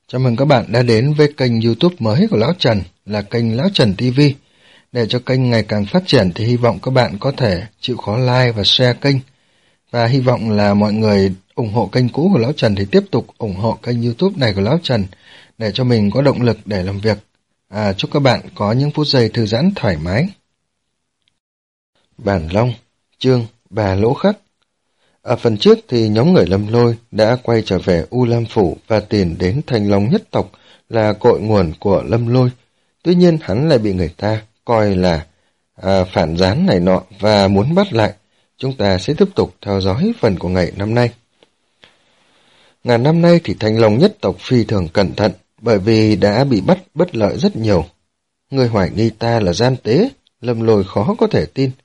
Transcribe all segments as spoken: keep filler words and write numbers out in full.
Chào mừng các bạn đã đến với kênh YouTube mới của Lão Trần là kênh Lão Trần ti vi. Để cho kênh ngày càng phát triển thì hy vọng các bạn có thể chịu khó like và share kênh. Và hy vọng là mọi người ủng hộ kênh cũ của Lão Trần thì tiếp tục ủng hộ kênh YouTube này của Lão Trần để cho mình có động lực để làm việc. À, chúc các bạn có những phút giây thư giãn thoải mái. Bản Long, chương Bà Lỗ Khắc. Ở phần trước thì nhóm người Lâm Lôi đã quay trở về U Lam Phủ và tìm đến Thanh Long nhất tộc là cội nguồn của Lâm Lôi. Tuy nhiên hắn lại bị người ta coi là à, phản gián này nọ và muốn bắt lại. Chúng ta sẽ tiếp tục theo dõi phần của ngày năm nay. Ngàn năm nay thì Thanh Long nhất tộc phi thường cẩn thận bởi vì đã bị bắt bất lợi rất nhiều. Người hoài nghi ta là gian tế, Lâm Lôi khó có thể tin.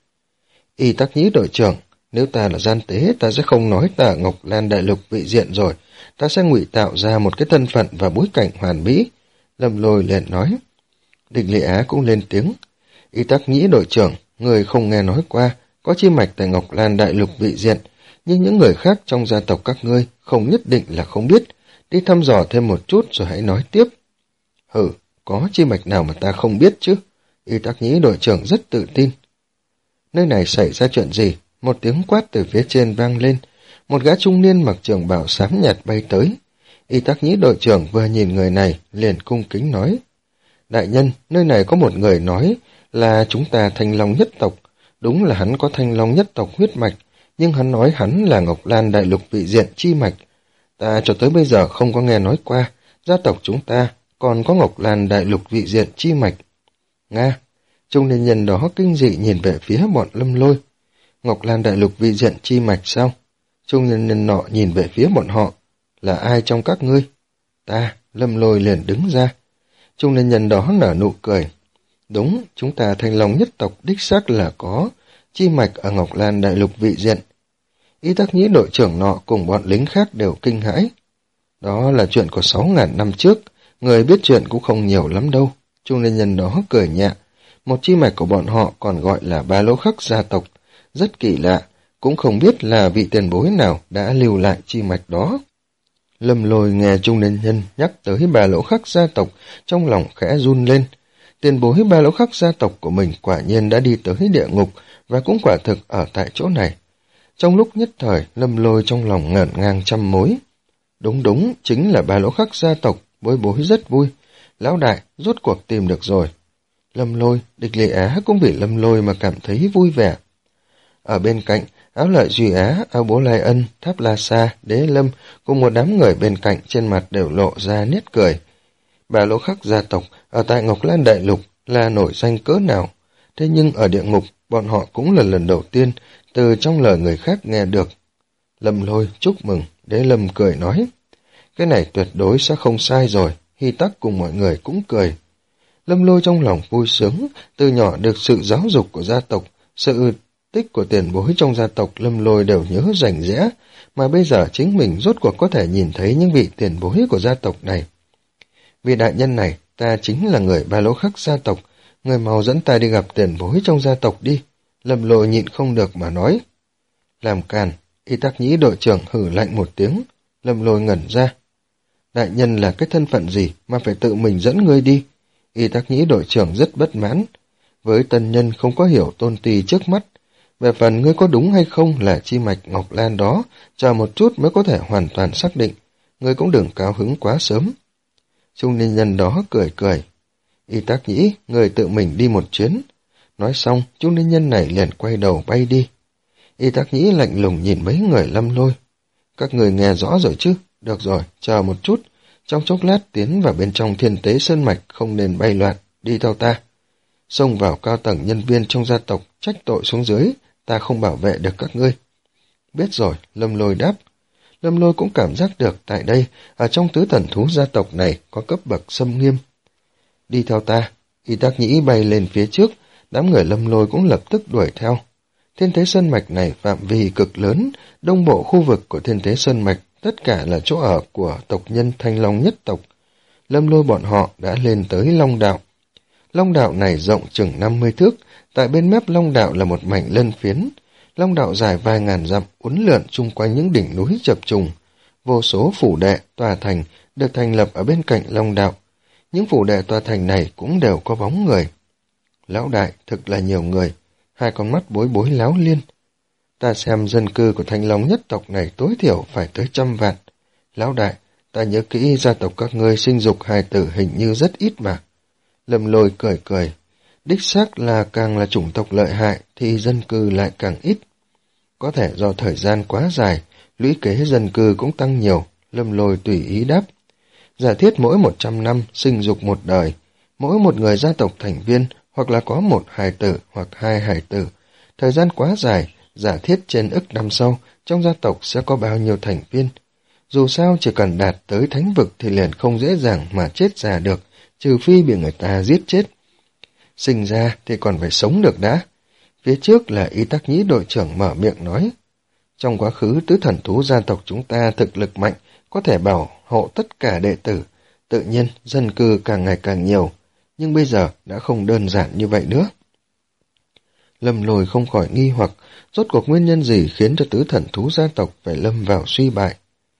Y Tắc Nhĩ đội trưởng, nếu ta là gian tế, ta sẽ không nói ta ở Ngọc Lan Đại Lục vị diện rồi, ta sẽ ngụy tạo ra một cái thân phận và bối cảnh hoàn mỹ. Lâm Lôi liền nói. Địch Lệ Á cũng lên tiếng. Y Tắc Nhĩ đội trưởng, người không nghe nói qua, có chi mạch tại Ngọc Lan Đại Lục vị diện, nhưng những người khác trong gia tộc các ngươi không nhất định là không biết. Đi thăm dò thêm một chút rồi hãy nói tiếp. Hừ, có chi mạch nào mà ta không biết chứ? Y Tắc Nhĩ đội trưởng rất tự tin. Nơi này xảy ra chuyện gì? Một tiếng quát từ phía trên vang lên. Một gã trung niên mặc trường bào xám nhạt bay tới. Y Tắc Nhĩ đội trưởng vừa nhìn người này, liền cung kính nói. Đại nhân, nơi này có một người nói là chúng ta Thanh Long nhất tộc. Đúng là hắn có Thanh Long nhất tộc huyết mạch, nhưng hắn nói hắn là Ngọc Lan Đại Lục vị diện chi mạch. Ta cho tới bây giờ không có nghe nói qua, gia tộc chúng ta còn có Ngọc Lan Đại Lục vị diện chi mạch. Nga, trung niên nhân đó kinh dị nhìn về phía bọn Lâm Lôi. Ngọc Lan Đại Lục vị diện chi mạch sao? Trung niên nhân nọ nhìn về phía bọn họ. Là ai trong các ngươi? Ta, Lâm Lôi liền đứng ra. Trung niên nhân đó nở nụ cười. Đúng, chúng ta Thanh Long nhất tộc đích xác là có chi mạch ở Ngọc Lan Đại Lục vị diện. Y Tắc Nhĩ đội trưởng nọ cùng bọn lính khác đều kinh hãi. Đó là chuyện của sáu ngàn năm trước, người biết chuyện cũng không nhiều lắm đâu. Trung niên nhân đó cười nhẹ. Một chi mạch của bọn họ còn gọi là Ba Lỗ Khắc gia tộc. Rất kỳ lạ, cũng không biết là vị tiền bối nào đã lưu lại chi mạch đó. Lâm Lôi nghe trung niên nhân nhắc tới Ba Lỗ Khắc gia tộc, trong lòng khẽ run lên. Tiền bối Ba Lỗ Khắc gia tộc của mình quả nhiên đã đi tới địa ngục và cũng quả thực ở tại chỗ này. Trong lúc nhất thời, Lâm Lôi trong lòng ngẩn ngang trăm mối. Đúng đúng, chính là Ba Lỗ Khắc gia tộc, bối bối rất vui. Lão đại, rốt cuộc tìm được rồi. Lâm Lôi, Địch Lệ Á cũng vì Lâm Lôi mà cảm thấy vui vẻ. Ở bên cạnh, Áo Lợi Duy Á, Áo Bố Lai Ân, Tháp La Sa, Đế Lâm cùng một đám người bên cạnh trên mặt đều lộ ra nét cười. Ba Lỗ Khắc gia tộc ở tại Ngọc Lan Đại Lục là nổi danh cỡ nào, thế nhưng ở địa ngục bọn họ cũng là lần đầu tiên từ trong lời người khác nghe được. Lâm Lôi chúc mừng, Đế Lâm cười nói. Cái này tuyệt đối sẽ không sai rồi, Hy Tắc cùng mọi người cũng cười. Lâm Lôi trong lòng vui sướng, từ nhỏ được sự giáo dục của gia tộc, sự tích của tiền bối trong gia tộc Lâm Lôi đều nhớ rành rẽ, mà bây giờ chính mình rốt cuộc có thể nhìn thấy những vị tiền bối của gia tộc này. Vị đại nhân này, ta chính là người Ba Lỗ Khắc gia tộc, người mau dẫn ta đi gặp tiền bối trong gia tộc đi. Lâm Lôi nhịn không được mà nói. Làm càn, Y Tắc Nhĩ đội trưởng hử lạnh một tiếng. Lâm Lôi ngẩn ra. Đại nhân là cái thân phận gì mà phải tự mình dẫn ngươi đi? Y Tắc Nhĩ đội trưởng rất bất mãn. Với tân nhân không có hiểu tôn tì trước mắt. Về phần ngươi có đúng hay không là chi mạch Ngọc Lan đó, chờ một chút mới có thể hoàn toàn xác định. Ngươi cũng đừng cao hứng quá sớm. Trung niên nhân đó cười cười. Y Tắc Nhĩ, người tự mình đi một chuyến. Nói xong, trung niên nhân này liền quay đầu bay đi. Y Tắc Nhĩ lạnh lùng nhìn mấy người Lâm Lôi. Các người nghe rõ rồi chứ? Được rồi, chờ một chút. Trong chốc lát tiến vào bên trong Thiên Tế Sơn Mạch không nên bay loạn, đi theo ta. Xông vào cao tầng nhân viên trong gia tộc, trách tội xuống dưới, ta không bảo vệ được các ngươi. Biết rồi, Lâm Lôi đáp. Lâm Lôi cũng cảm giác được tại đây, ở trong tứ thần thú gia tộc này có cấp bậc xâm nghiêm. Đi theo ta, Y Tắc Nhĩ bay lên phía trước, đám người Lâm Lôi cũng lập tức đuổi theo. Thiên Thế Sơn Mạch này phạm vi cực lớn, đông bộ khu vực của Thiên Thế Sơn Mạch, tất cả là chỗ ở của tộc nhân Thanh Long nhất tộc. Lâm Lôi bọn họ đã lên tới Long Đạo. Long Đạo này rộng chừng năm mươi thước, tại bên mép Long Đạo là một mảnh lân phiến. Long Đạo dài vài ngàn dặm, uốn lượn chung quanh những đỉnh núi chập trùng. vô số phủ đệ, tòa thành được thành lập ở bên cạnh Long đạo. Những phủ đệ tòa thành này cũng đều có bóng người. Lão đại, thực là nhiều người, hai con mắt Bối Bối láo liên. Ta xem dân cư của Thanh Long nhất tộc này tối thiểu phải tới trăm vạn. Lão đại, ta nhớ kỹ gia tộc các ngươi sinh dục hài tử hình như rất ít mà. Lâm Lôi cười cười, đích xác là càng là chủng tộc lợi hại thì dân cư lại càng ít. Có thể do thời gian quá dài, lũy kế dân cư cũng tăng nhiều, Lâm Lôi tùy ý đáp. Giả thiết mỗi một trăm năm sinh dục một đời, mỗi một người gia tộc thành viên hoặc là có một hài tử hoặc hai hài tử. Thời gian quá dài, giả thiết trên ức năm sau, trong gia tộc sẽ có bao nhiêu thành viên. Dù sao chỉ cần đạt tới thánh vực thì liền không dễ dàng mà chết già được, trừ phi bị người ta giết chết. Sinh ra thì còn phải sống được đã. Phía trước là Y Tắc Nhĩ đội trưởng mở miệng nói. Trong quá khứ tứ thần thú gia tộc chúng ta thực lực mạnh, có thể bảo hộ tất cả đệ tử. Tự nhiên dân cư càng ngày càng nhiều, nhưng bây giờ đã không đơn giản như vậy nữa. Lâm Lôi không khỏi nghi hoặc, rốt cuộc nguyên nhân gì khiến cho tứ thần thú gia tộc phải lâm vào suy bại.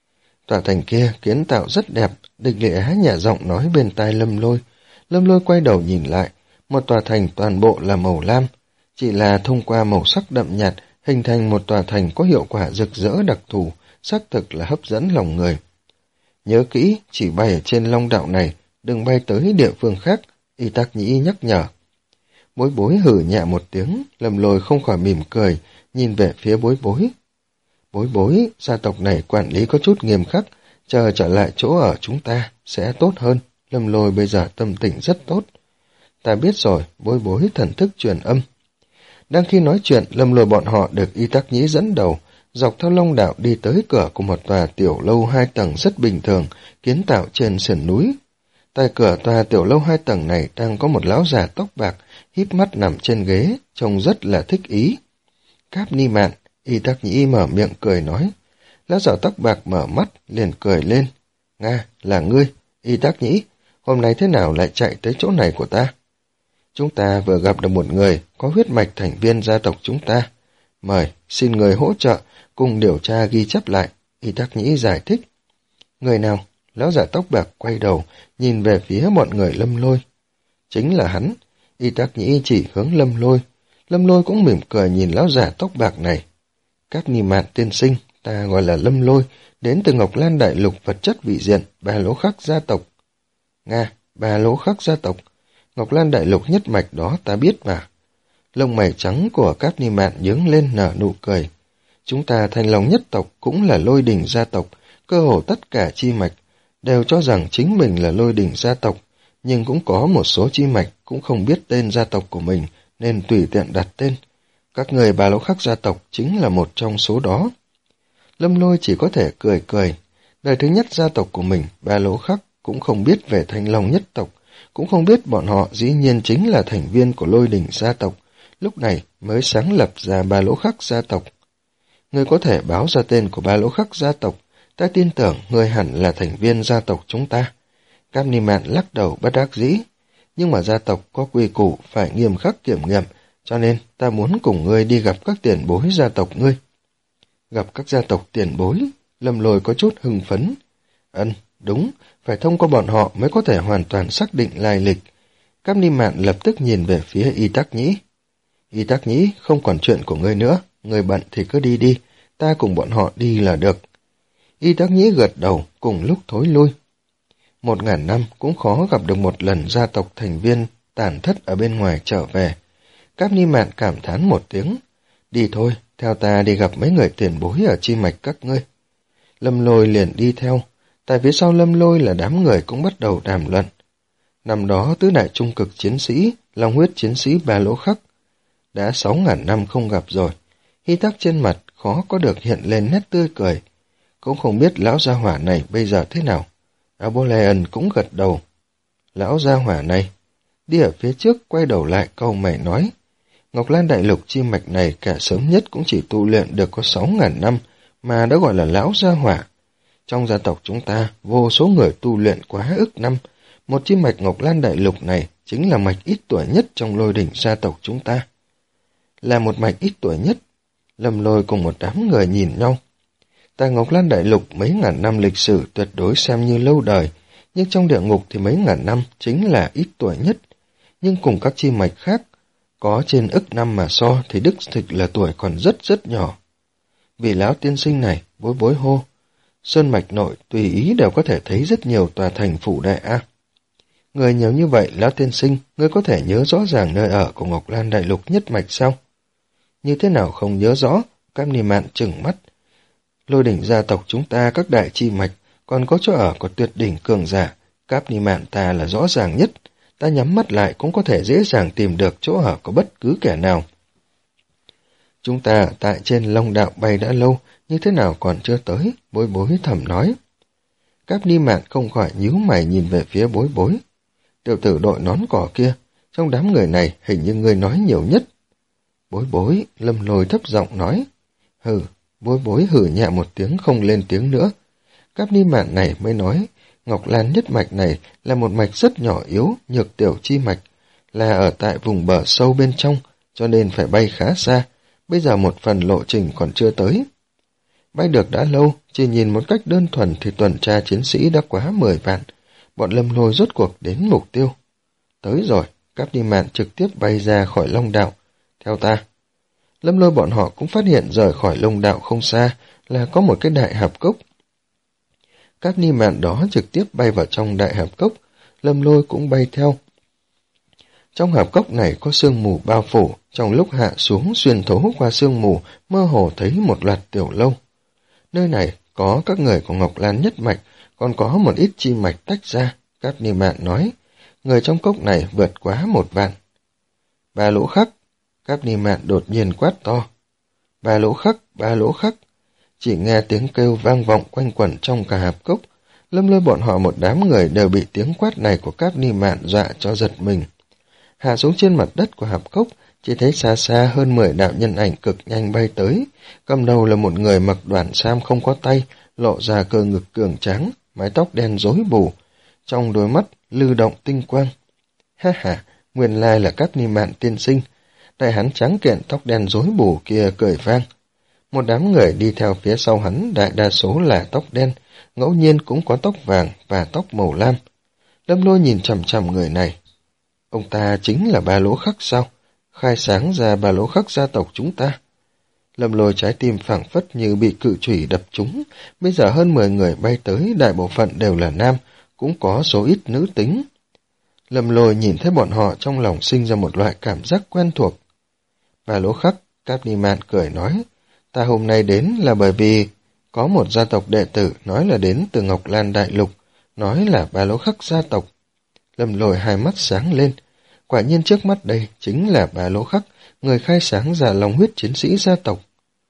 Tòa thành kia kiến tạo rất đẹp, Địch Lệ Á nhả giọng nói bên tai Lâm Lôi. Lâm Lôi quay đầu nhìn lại, một tòa thành toàn bộ là màu lam, chỉ là thông qua màu sắc đậm nhạt hình thành một tòa thành có hiệu quả rực rỡ đặc thù, xác thực là hấp dẫn lòng người. Nhớ kỹ, chỉ bay ở trên Long đạo này, đừng bay tới địa phương khác, Y Tắc Nhĩ nhắc nhở. Bối Bối hử nhẹ một tiếng, Lâm Lôi không khỏi mỉm cười, nhìn về phía Bối Bối. Bối Bối, gia tộc này quản lý có chút nghiêm khắc, chờ trở lại chỗ ở chúng ta sẽ tốt hơn. Lâm Lôi bây giờ tâm tình rất tốt. Ta biết rồi, Bối Bối thần thức truyền âm. Đang khi nói chuyện, Lâm Lôi bọn họ được Y Tắc Nhĩ dẫn đầu, dọc theo Long đạo đi tới cửa của một tòa tiểu lâu hai tầng rất bình thường, kiến tạo trên sườn núi. Tại cửa tòa tiểu lâu hai tầng này đang có một lão già tóc bạc, híp mắt nằm trên ghế, trông rất là thích ý. Cáp Ni Mạn, Y Tắc Nhĩ mở miệng cười nói. Lão già tóc bạc mở mắt, liền cười lên. Nga, là ngươi, Y Tắc Nhĩ, hôm nay thế nào lại chạy tới chỗ này của ta? Chúng ta vừa gặp được một người có huyết mạch thành viên gia tộc chúng ta. Mời, xin người hỗ trợ, cùng điều tra ghi chép lại, Y Tắc Nhĩ giải thích. Người nào? Lão giả tóc bạc quay đầu, nhìn về phía bọn người Lâm Lôi. Chính là hắn, Y Tắc Nhĩ chỉ hướng Lâm Lôi. Lâm Lôi cũng mỉm cười nhìn lão giả tóc bạc này. Các Ni Mạn tiên sinh, ta gọi là Lâm Lôi, đến từ Ngọc Lan Đại Lục vật chất vị diện, Ba Lỗ Khắc gia tộc. Nga, Ba Lỗ Khắc gia tộc. Ngọc Lan Đại Lục nhất mạch đó ta biết mà. Lông mày trắng của các Ni Mạn nhướng lên nở nụ cười. Chúng ta Thanh Long nhất tộc cũng là Lôi Đình gia tộc, cơ hồ tất cả chi mạch đều cho rằng chính mình là Lôi Đình gia tộc, nhưng cũng có một số chi mạch cũng không biết tên gia tộc của mình nên tùy tiện đặt tên. Các người Ba Lỗ Khắc gia tộc chính là một trong số đó. Lâm Lôi chỉ có thể cười cười. Đời thứ nhất gia tộc của mình, Ba Lỗ Khắc, cũng không biết về Thanh Long nhất tộc, cũng không biết bọn họ dĩ nhiên chính là thành viên của Lôi Đình gia tộc, lúc này mới sáng lập ra Ba Lỗ Khắc gia tộc. Người có thể báo ra tên của Ba Lỗ Khắc gia tộc, ta tin tưởng người hẳn là thành viên gia tộc chúng ta. Cáp Ni Mạn lắc đầu bất đắc dĩ, nhưng mà gia tộc có quy củ phải nghiêm khắc kiểm nghiệm, cho nên ta muốn cùng ngươi đi gặp các tiền bối gia tộc ngươi. Gặp các gia tộc tiền bối, Lâm Lôi có chút hưng phấn. Ân, đúng, phải thông qua bọn họ mới có thể hoàn toàn xác định lai lịch. Cáp Ni Mạn lập tức nhìn về phía Y Tắc Nhĩ. Y Tắc Nhĩ, không còn chuyện của ngươi nữa, ngươi bận thì cứ đi đi, ta cùng bọn họ đi là được. Y Tắc Nhĩ gật đầu, cùng lúc thối lui. Một ngàn năm cũng khó gặp được một lần gia tộc thành viên tàn thất ở bên ngoài trở về. Cáp Ni Mạn cảm thán một tiếng. Đi thôi, theo ta đi gặp mấy người tiền bối ở chi mạch các ngươi. Lâm Lôi liền đi theo. Tại phía sau Lâm Lôi là đám người cũng bắt đầu đàm luận. Năm đó tứ đại trung cực chiến sĩ, long huyết chiến sĩ Ba Lỗ Khắc. Đã sáu ngàn năm không gặp rồi. Hy Tắc trên mặt khó có được hiện lên nét tươi cười. Cũng không biết lão gia hỏa này bây giờ thế nào. Apollyon cũng gật đầu. Lão gia hỏa này, đi ở phía trước quay đầu lại câu mày nói. Ngọc Lan Đại Lục chi mạch này cả sớm nhất cũng chỉ tu luyện được có sáu ngàn năm mà đã gọi là lão gia hỏa. Trong gia tộc chúng ta, vô số người tu luyện quá ức năm. Một chi mạch Ngọc Lan Đại Lục này chính là mạch ít tuổi nhất trong Lôi Đỉnh gia tộc chúng ta. Là một mạch ít tuổi nhất. Lâm Lôi cùng một đám người nhìn nhau. Tại Ngọc Lan Đại Lục mấy ngàn năm lịch sử tuyệt đối xem như lâu đời, nhưng trong địa ngục thì mấy ngàn năm chính là ít tuổi nhất. Nhưng cùng các chi mạch khác, có trên ức năm mà so thì đích thực là tuổi còn rất rất nhỏ. Vì lão tiên sinh này, bối bối hô, sơn mạch nội tùy ý đều có thể thấy rất nhiều tòa thành phủ đệ a. Người nhiều như vậy, lão tiên sinh, ngươi có thể nhớ rõ ràng nơi ở của Ngọc Lan Đại Lục nhất mạch sao? Như thế nào không nhớ rõ? Cáp Ni Mạn trừng mắt. Lôi đỉnh gia tộc chúng ta các đại chi mạch, còn có chỗ ở của tuyệt đỉnh cường giả, Cáp Ni Mạn ta là rõ ràng nhất, ta nhắm mắt lại cũng có thể dễ dàng tìm được chỗ ở của bất cứ kẻ nào. Chúng ta tại trên Long Đạo bay đã lâu, như thế nào còn chưa tới, bối bối thầm nói. Cáp Ni Mạn không khỏi nhíu mày nhìn về phía bối bối. Tiểu tử đội nón cỏ kia, trong đám người này hình như người nói nhiều nhất. Bối bối, Lâm Lôi thấp giọng nói. Hừ, bối bối hử nhẹ một tiếng không lên tiếng nữa. Cáp Ni Mạn này mới nói, Ngọc Lan nhất mạch này là một mạch rất nhỏ yếu, nhược tiểu chi mạch, là ở tại vùng bờ sâu bên trong, cho nên phải bay khá xa, bây giờ một phần lộ trình còn chưa tới. Bay được đã lâu, chỉ nhìn một cách đơn thuần thì tuần tra chiến sĩ đã quá mười vạn, bọn Lâm Lôi rốt cuộc đến mục tiêu. Tới rồi, Cáp Ni Mạn trực tiếp bay ra khỏi Long Đạo, theo ta. Lâm Lôi bọn họ cũng phát hiện rời khỏi Long Đạo không xa là có một cái đại hạp cốc. Cáp Ni Mạn đó trực tiếp bay vào trong đại hạp cốc, Lâm Lôi cũng bay theo. Trong hạp cốc này có sương mù bao phủ, trong lúc hạ xuống xuyên thấu qua sương mù, mơ hồ thấy một loạt tiểu lâu. Nơi này có các người của Ngọc Lan nhất mạch, còn có một ít chi mạch tách ra, Cáp Ni Mạn nói. Người trong cốc này vượt quá một vạn. Ba lỗ khắc, Cáp Ni Mạn đột nhiên quát to. Ba lỗ khắc, ba lỗ khắc. Chỉ nghe tiếng kêu vang vọng quanh quẩn trong cả hạp cốc. Lâm Lôi bọn họ một đám người đều bị tiếng quát này của Cáp Ni Mạn dọa cho giật mình. Hạ xuống trên mặt đất của hạp cốc, chỉ thấy xa xa hơn mười đạo nhân ảnh cực nhanh bay tới. Cầm đầu là một người mặc đoàn sam không có tay, lộ ra cơ ngực cường tráng, mái tóc đen rối bù, trong đôi mắt lưu động tinh quang. Ha ha, nguyên lai là Cáp Ni Mạn tiên sinh. Đại hắn trắng kiện tóc đen rối bù kia cười vang. Một đám người đi theo phía sau hắn đại đa số là tóc đen, ngẫu nhiên cũng có tóc vàng và tóc màu lam. Lâm Lôi nhìn chằm chằm người này. Ông ta chính là Ba Lỗ Khắc sao? Khai sáng ra Ba Lỗ Khắc gia tộc chúng ta. Lâm Lôi trái tim phảng phất như bị cự chủy đập trúng. Bây giờ hơn mười người bay tới, đại bộ phận đều là nam, cũng có số ít nữ tính. Lâm Lôi nhìn thấy bọn họ trong lòng sinh ra một loại cảm giác quen thuộc. Ba Lỗ Khắc, Cáp Ni Mạn cười nói, ta hôm nay đến là bởi vì có một gia tộc đệ tử nói là đến từ Ngọc Lan Đại Lục, nói là Ba Lỗ Khắc gia tộc. Lâm Lôi hai mắt sáng lên, quả nhiên trước mắt đây chính là Ba Lỗ Khắc, người khai sáng ra lòng huyết chiến sĩ gia tộc.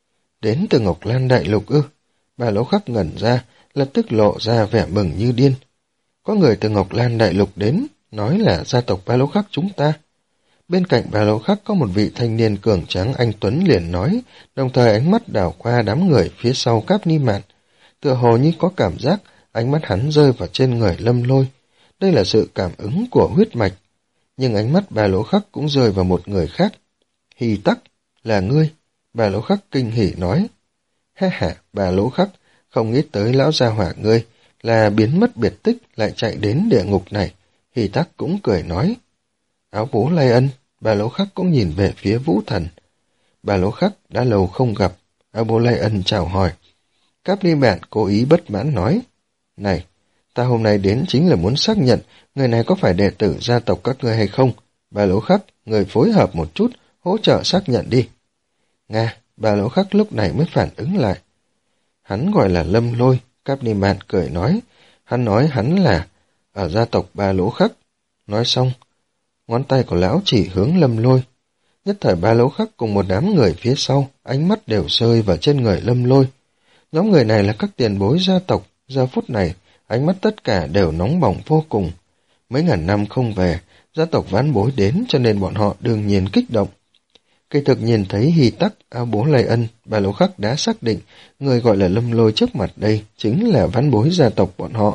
Đến từ Ngọc Lan Đại Lục ư? Ba Lỗ Khắc ngẩn ra, lập tức lộ ra vẻ mừng như điên. Có người từ Ngọc Lan Đại Lục đến, nói là gia tộc Ba Lỗ Khắc chúng ta. Bên cạnh Ba Lỗ Khắc có một vị thanh niên cường tráng anh tuấn liền nói, đồng thời ánh mắt đảo qua đám người phía sau Cáp Ni Mạn. Tựa hồ như có cảm giác, ánh mắt hắn rơi vào trên người Lâm Lôi. Đây là sự cảm ứng của huyết mạch. Nhưng ánh mắt Ba Lỗ Khắc cũng rơi vào một người khác. Hì Tắc, là ngươi. Ba Lỗ Khắc kinh hỉ nói. Ha ha, Ba Lỗ Khắc, không nghĩ tới lão gia hỏa ngươi là biến mất biệt tích lại chạy đến địa ngục này. Hì Tắc cũng cười nói. Áo bố Lai Ân, Ba Lỗ Khắc cũng nhìn về phía Vũ Thần. Ba Lỗ Khắc đã lâu không gặp. Áo bố Lai Ân chào hỏi. Cáp Ni Mạn cố ý bất mãn nói. Này, ta hôm nay đến chính là muốn xác nhận người này có phải đệ tử gia tộc các ngươi hay không. Ba Lỗ Khắc, người phối hợp một chút, hỗ trợ xác nhận đi. Nga, Ba Lỗ Khắc lúc này mới phản ứng lại. Hắn gọi là Lâm Lôi, Cáp Ni Mạn cười nói. Hắn nói hắn là ở gia tộc Ba Lỗ Khắc. Nói xong, ngón tay của lão chỉ hướng Lâm Lôi. Nhất thời Ba Lỗ Khắc cùng một đám người phía sau, ánh mắt đều rơi vào trên người Lâm Lôi. Nhóm người này là các tiền bối gia tộc, giờ phút này, ánh mắt tất cả đều nóng bỏng vô cùng. Mấy ngàn năm không về, gia tộc vãn bối đến cho nên bọn họ đương nhiên kích động. Kỳ thực nhìn thấy Hì Tắc, Áo bố Lai Ân, Ba Lỗ Khắc đã xác định người gọi là Lâm Lôi trước mặt đây chính là vãn bối gia tộc bọn họ.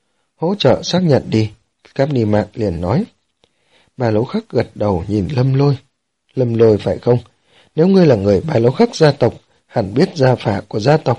Hỗ trợ xác nhận đi, Cáp Ni Mạn liền nói. Ba Lỗ Khắc gật đầu nhìn Lâm Lôi. Lâm Lôi phải không? Nếu ngươi là người Ba Lỗ Khắc gia tộc, hẳn biết gia phả của gia tộc.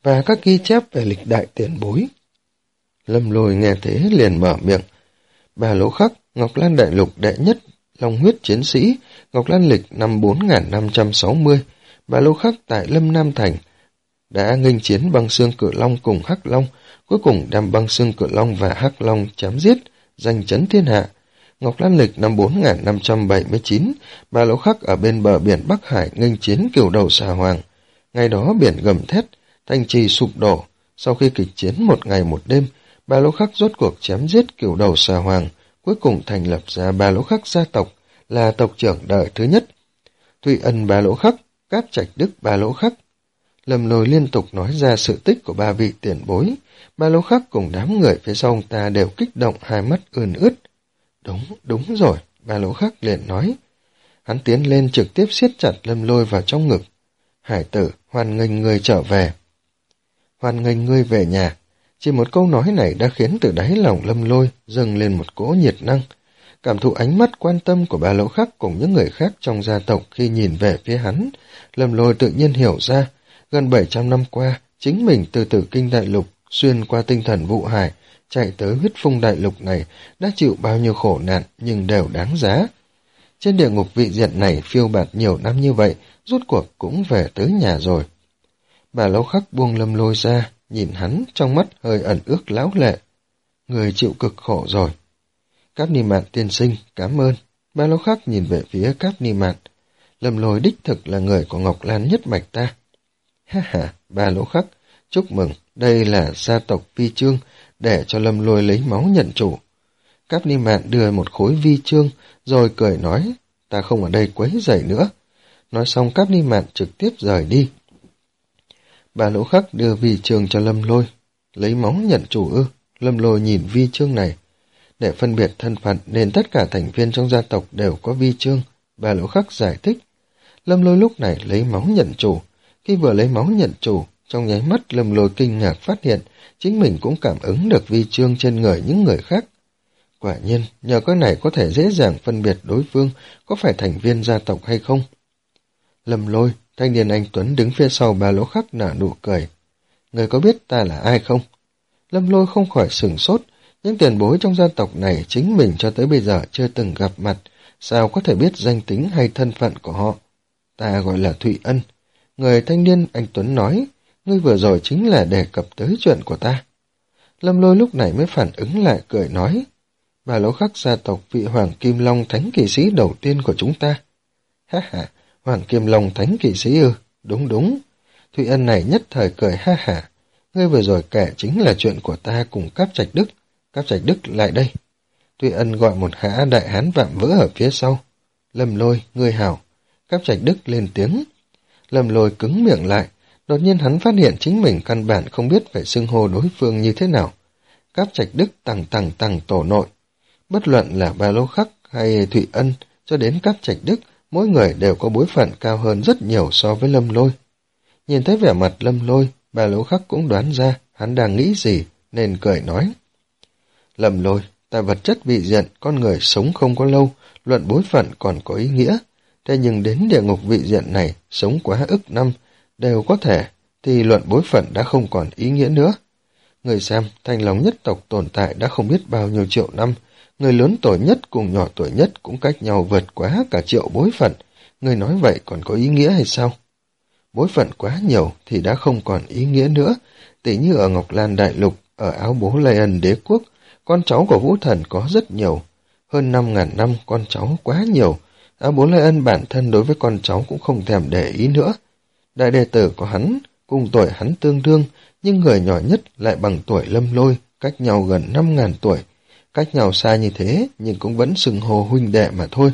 và các ghi chép về lịch đại tiền bối. Lâm Lôi nghe thế liền mở miệng. Bà Lỗ Khắc, Ngọc Lan Đại Lục đệ nhất Long huyết chiến sĩ, Ngọc Lan lịch năm bốn nghìn năm trăm sáu mươi, bà Lỗ Khắc tại Lâm Nam Thành đã nghênh chiến Băng Xương Cự Long cùng Hắc Long, cuối cùng đem Băng Xương Cự Long và Hắc Long chém giết, giành chấn thiên hạ. Ngọc Lan lịch năm bốn nghìn năm trăm bảy mươi chín, bà Lỗ Khắc ở bên bờ biển Bắc Hải nghênh chiến Cửu Đầu Xà Hoàng. Ngày đó biển gầm thét, thành trì sụp đổ. Sau khi kịch chiến một ngày một đêm, bà Lỗ Khắc rốt cuộc chém giết Cửu Đầu Xà Hoàng, cuối cùng thành lập ra bà Lỗ Khắc gia tộc, là tộc trưởng đời thứ nhất. Thụy Ân bà Lỗ Khắc, Cáp Trạch Đức bà Lỗ Khắc. Lâm Lôi liên tục nói ra sự tích của ba vị tiền bối. Bà Lỗ Khắc cùng đám người phía sau ông ta đều kích động, hai mắt ươn ướt. Đúng, đúng rồi, bà Lỗ Khắc liền nói. Hắn tiến lên trực tiếp siết chặt Lâm Lôi vào trong ngực. Hải tử, hoan nghênh ngươi trở về. Hoan nghênh ngươi về nhà. Chỉ một câu nói này đã khiến từ đáy lòng Lâm Lôi dâng lên một cỗ nhiệt năng. Cảm thụ ánh mắt quan tâm của bà Lỗ Khắc cùng những người khác trong gia tộc khi nhìn về phía hắn, Lâm Lôi tự nhiên hiểu ra, gần bảy trăm năm qua, chính mình từ Tử Kinh Đại Lục xuyên qua tinh thần Vụ Hải, chạy tới huyết phung đại lục này đã chịu bao nhiêu khổ nạn nhưng đều đáng giá. Trên địa ngục vị diện này phiêu bạt nhiều năm như vậy, rốt cuộc cũng về tới nhà rồi. Bà Lỗ Khắc buông Lâm Lôi ra, nhìn hắn trong mắt hơi ẩn ước lão lệ. Người chịu cực khổ rồi. Cáp Ni Mạn tiên sinh, cảm ơn. Bà Lỗ Khắc nhìn về phía Cáp Ni Mạn. Lâm Lôi đích thực là người của Ngọc Lan nhất mạch ta. Ha ha, bà Lỗ Khắc, chúc mừng, đây là gia tộc vi chương, để cho Lâm Lôi lấy máu nhận chủ. Cáp Ni Mạn đưa một khối vi chương, rồi cười nói, ta không ở đây quấy rầy nữa. Nói xong Cáp Ni Mạn trực tiếp rời đi. Bà Lỗ Khắc đưa vi chương cho Lâm Lôi. Lấy máu nhận chủ ư? Lâm Lôi nhìn vi chương này. Để phân biệt thân phận nên tất cả thành viên trong gia tộc đều có vi chương. Bà Lỗ Khắc giải thích. Lâm Lôi lúc này lấy máu nhận chủ. Khi vừa lấy máu nhận chủ, trong nháy mắt Lâm Lôi kinh ngạc phát hiện chính mình cũng cảm ứng được vi chương trên người những người khác. Quả nhiên, nhờ cái này có thể dễ dàng phân biệt đối phương có phải thành viên gia tộc hay không. Lâm Lôi, thanh niên anh Tuấn đứng phía sau bà Lỗ Khắc nở nụ cười. Người có biết ta là ai không? Lâm Lôi không khỏi sửng sốt, những tiền bối trong gia tộc này chính mình cho tới bây giờ chưa từng gặp mặt, sao có thể biết danh tính hay thân phận của họ? Ta gọi là Thụy Ân. Người thanh niên anh Tuấn nói, ngươi vừa rồi chính là đề cập tới chuyện của ta. Lâm Lôi lúc này mới phản ứng lại cười nói, bà Lỗ Khắc gia tộc vị Hoàng Kim Long Thánh Kỵ Sĩ đầu tiên của chúng ta. Ha ha, Hoàng Kim Long Thánh Kỵ Sĩ ư? Đúng đúng. Thụy Ân này nhất thời cười ha hả. Ngươi vừa rồi kể chính là chuyện của ta cùng Cáp Trạch Đức. Cáp Trạch Đức lại đây. Thụy Ân gọi một gã đại hán vạm vỡ ở phía sau. Lâm Lôi, ngươi hảo. Cáp Trạch Đức lên tiếng. Lâm Lôi cứng miệng lại. Đột nhiên hắn phát hiện chính mình căn bản không biết phải xưng hô đối phương như thế nào. Cáp Trạch Đức tằng tằng tằng tổ nội. Bất luận là bà Lỗ Khắc hay Thụy Ân cho đến Cáp Trạch Đức, mỗi người đều có bối phận cao hơn rất nhiều so với Lâm Lôi. Nhìn thấy vẻ mặt Lâm Lôi, bà Lỗ Khắc cũng đoán ra hắn đang nghĩ gì, nên cười nói. Lâm Lôi, tại vật chất vị diện, con người sống không có lâu, luận bối phận còn có ý nghĩa. Thế nhưng đến địa ngục vị diện này, sống quá ức năm, đều có thể, thì luận bối phận đã không còn ý nghĩa nữa. Người xem, Thanh Long nhất tộc tồn tại đã không biết bao nhiêu triệu năm, người lớn tuổi nhất cùng nhỏ tuổi nhất cũng cách nhau vượt quá cả triệu bối phận. Người nói vậy còn có ý nghĩa hay sao? Bối phận quá nhiều thì đã không còn ý nghĩa nữa. Tỉ như ở Ngọc Lan Đại Lục, ở Áo Bố Lây Ân Đế Quốc, con cháu của Vũ Thần có rất nhiều. Hơn năm ngàn năm con cháu quá nhiều. Áo Bố Lây Ân bản thân đối với con cháu cũng không thèm để ý nữa. Đại đệ tử của hắn, cùng tuổi hắn tương đương, nhưng người nhỏ nhất lại bằng tuổi Lâm Lôi, cách nhau gần năm ngàn tuổi. Cách nhau xa như thế, nhưng cũng vẫn xưng hô huynh đệ mà thôi.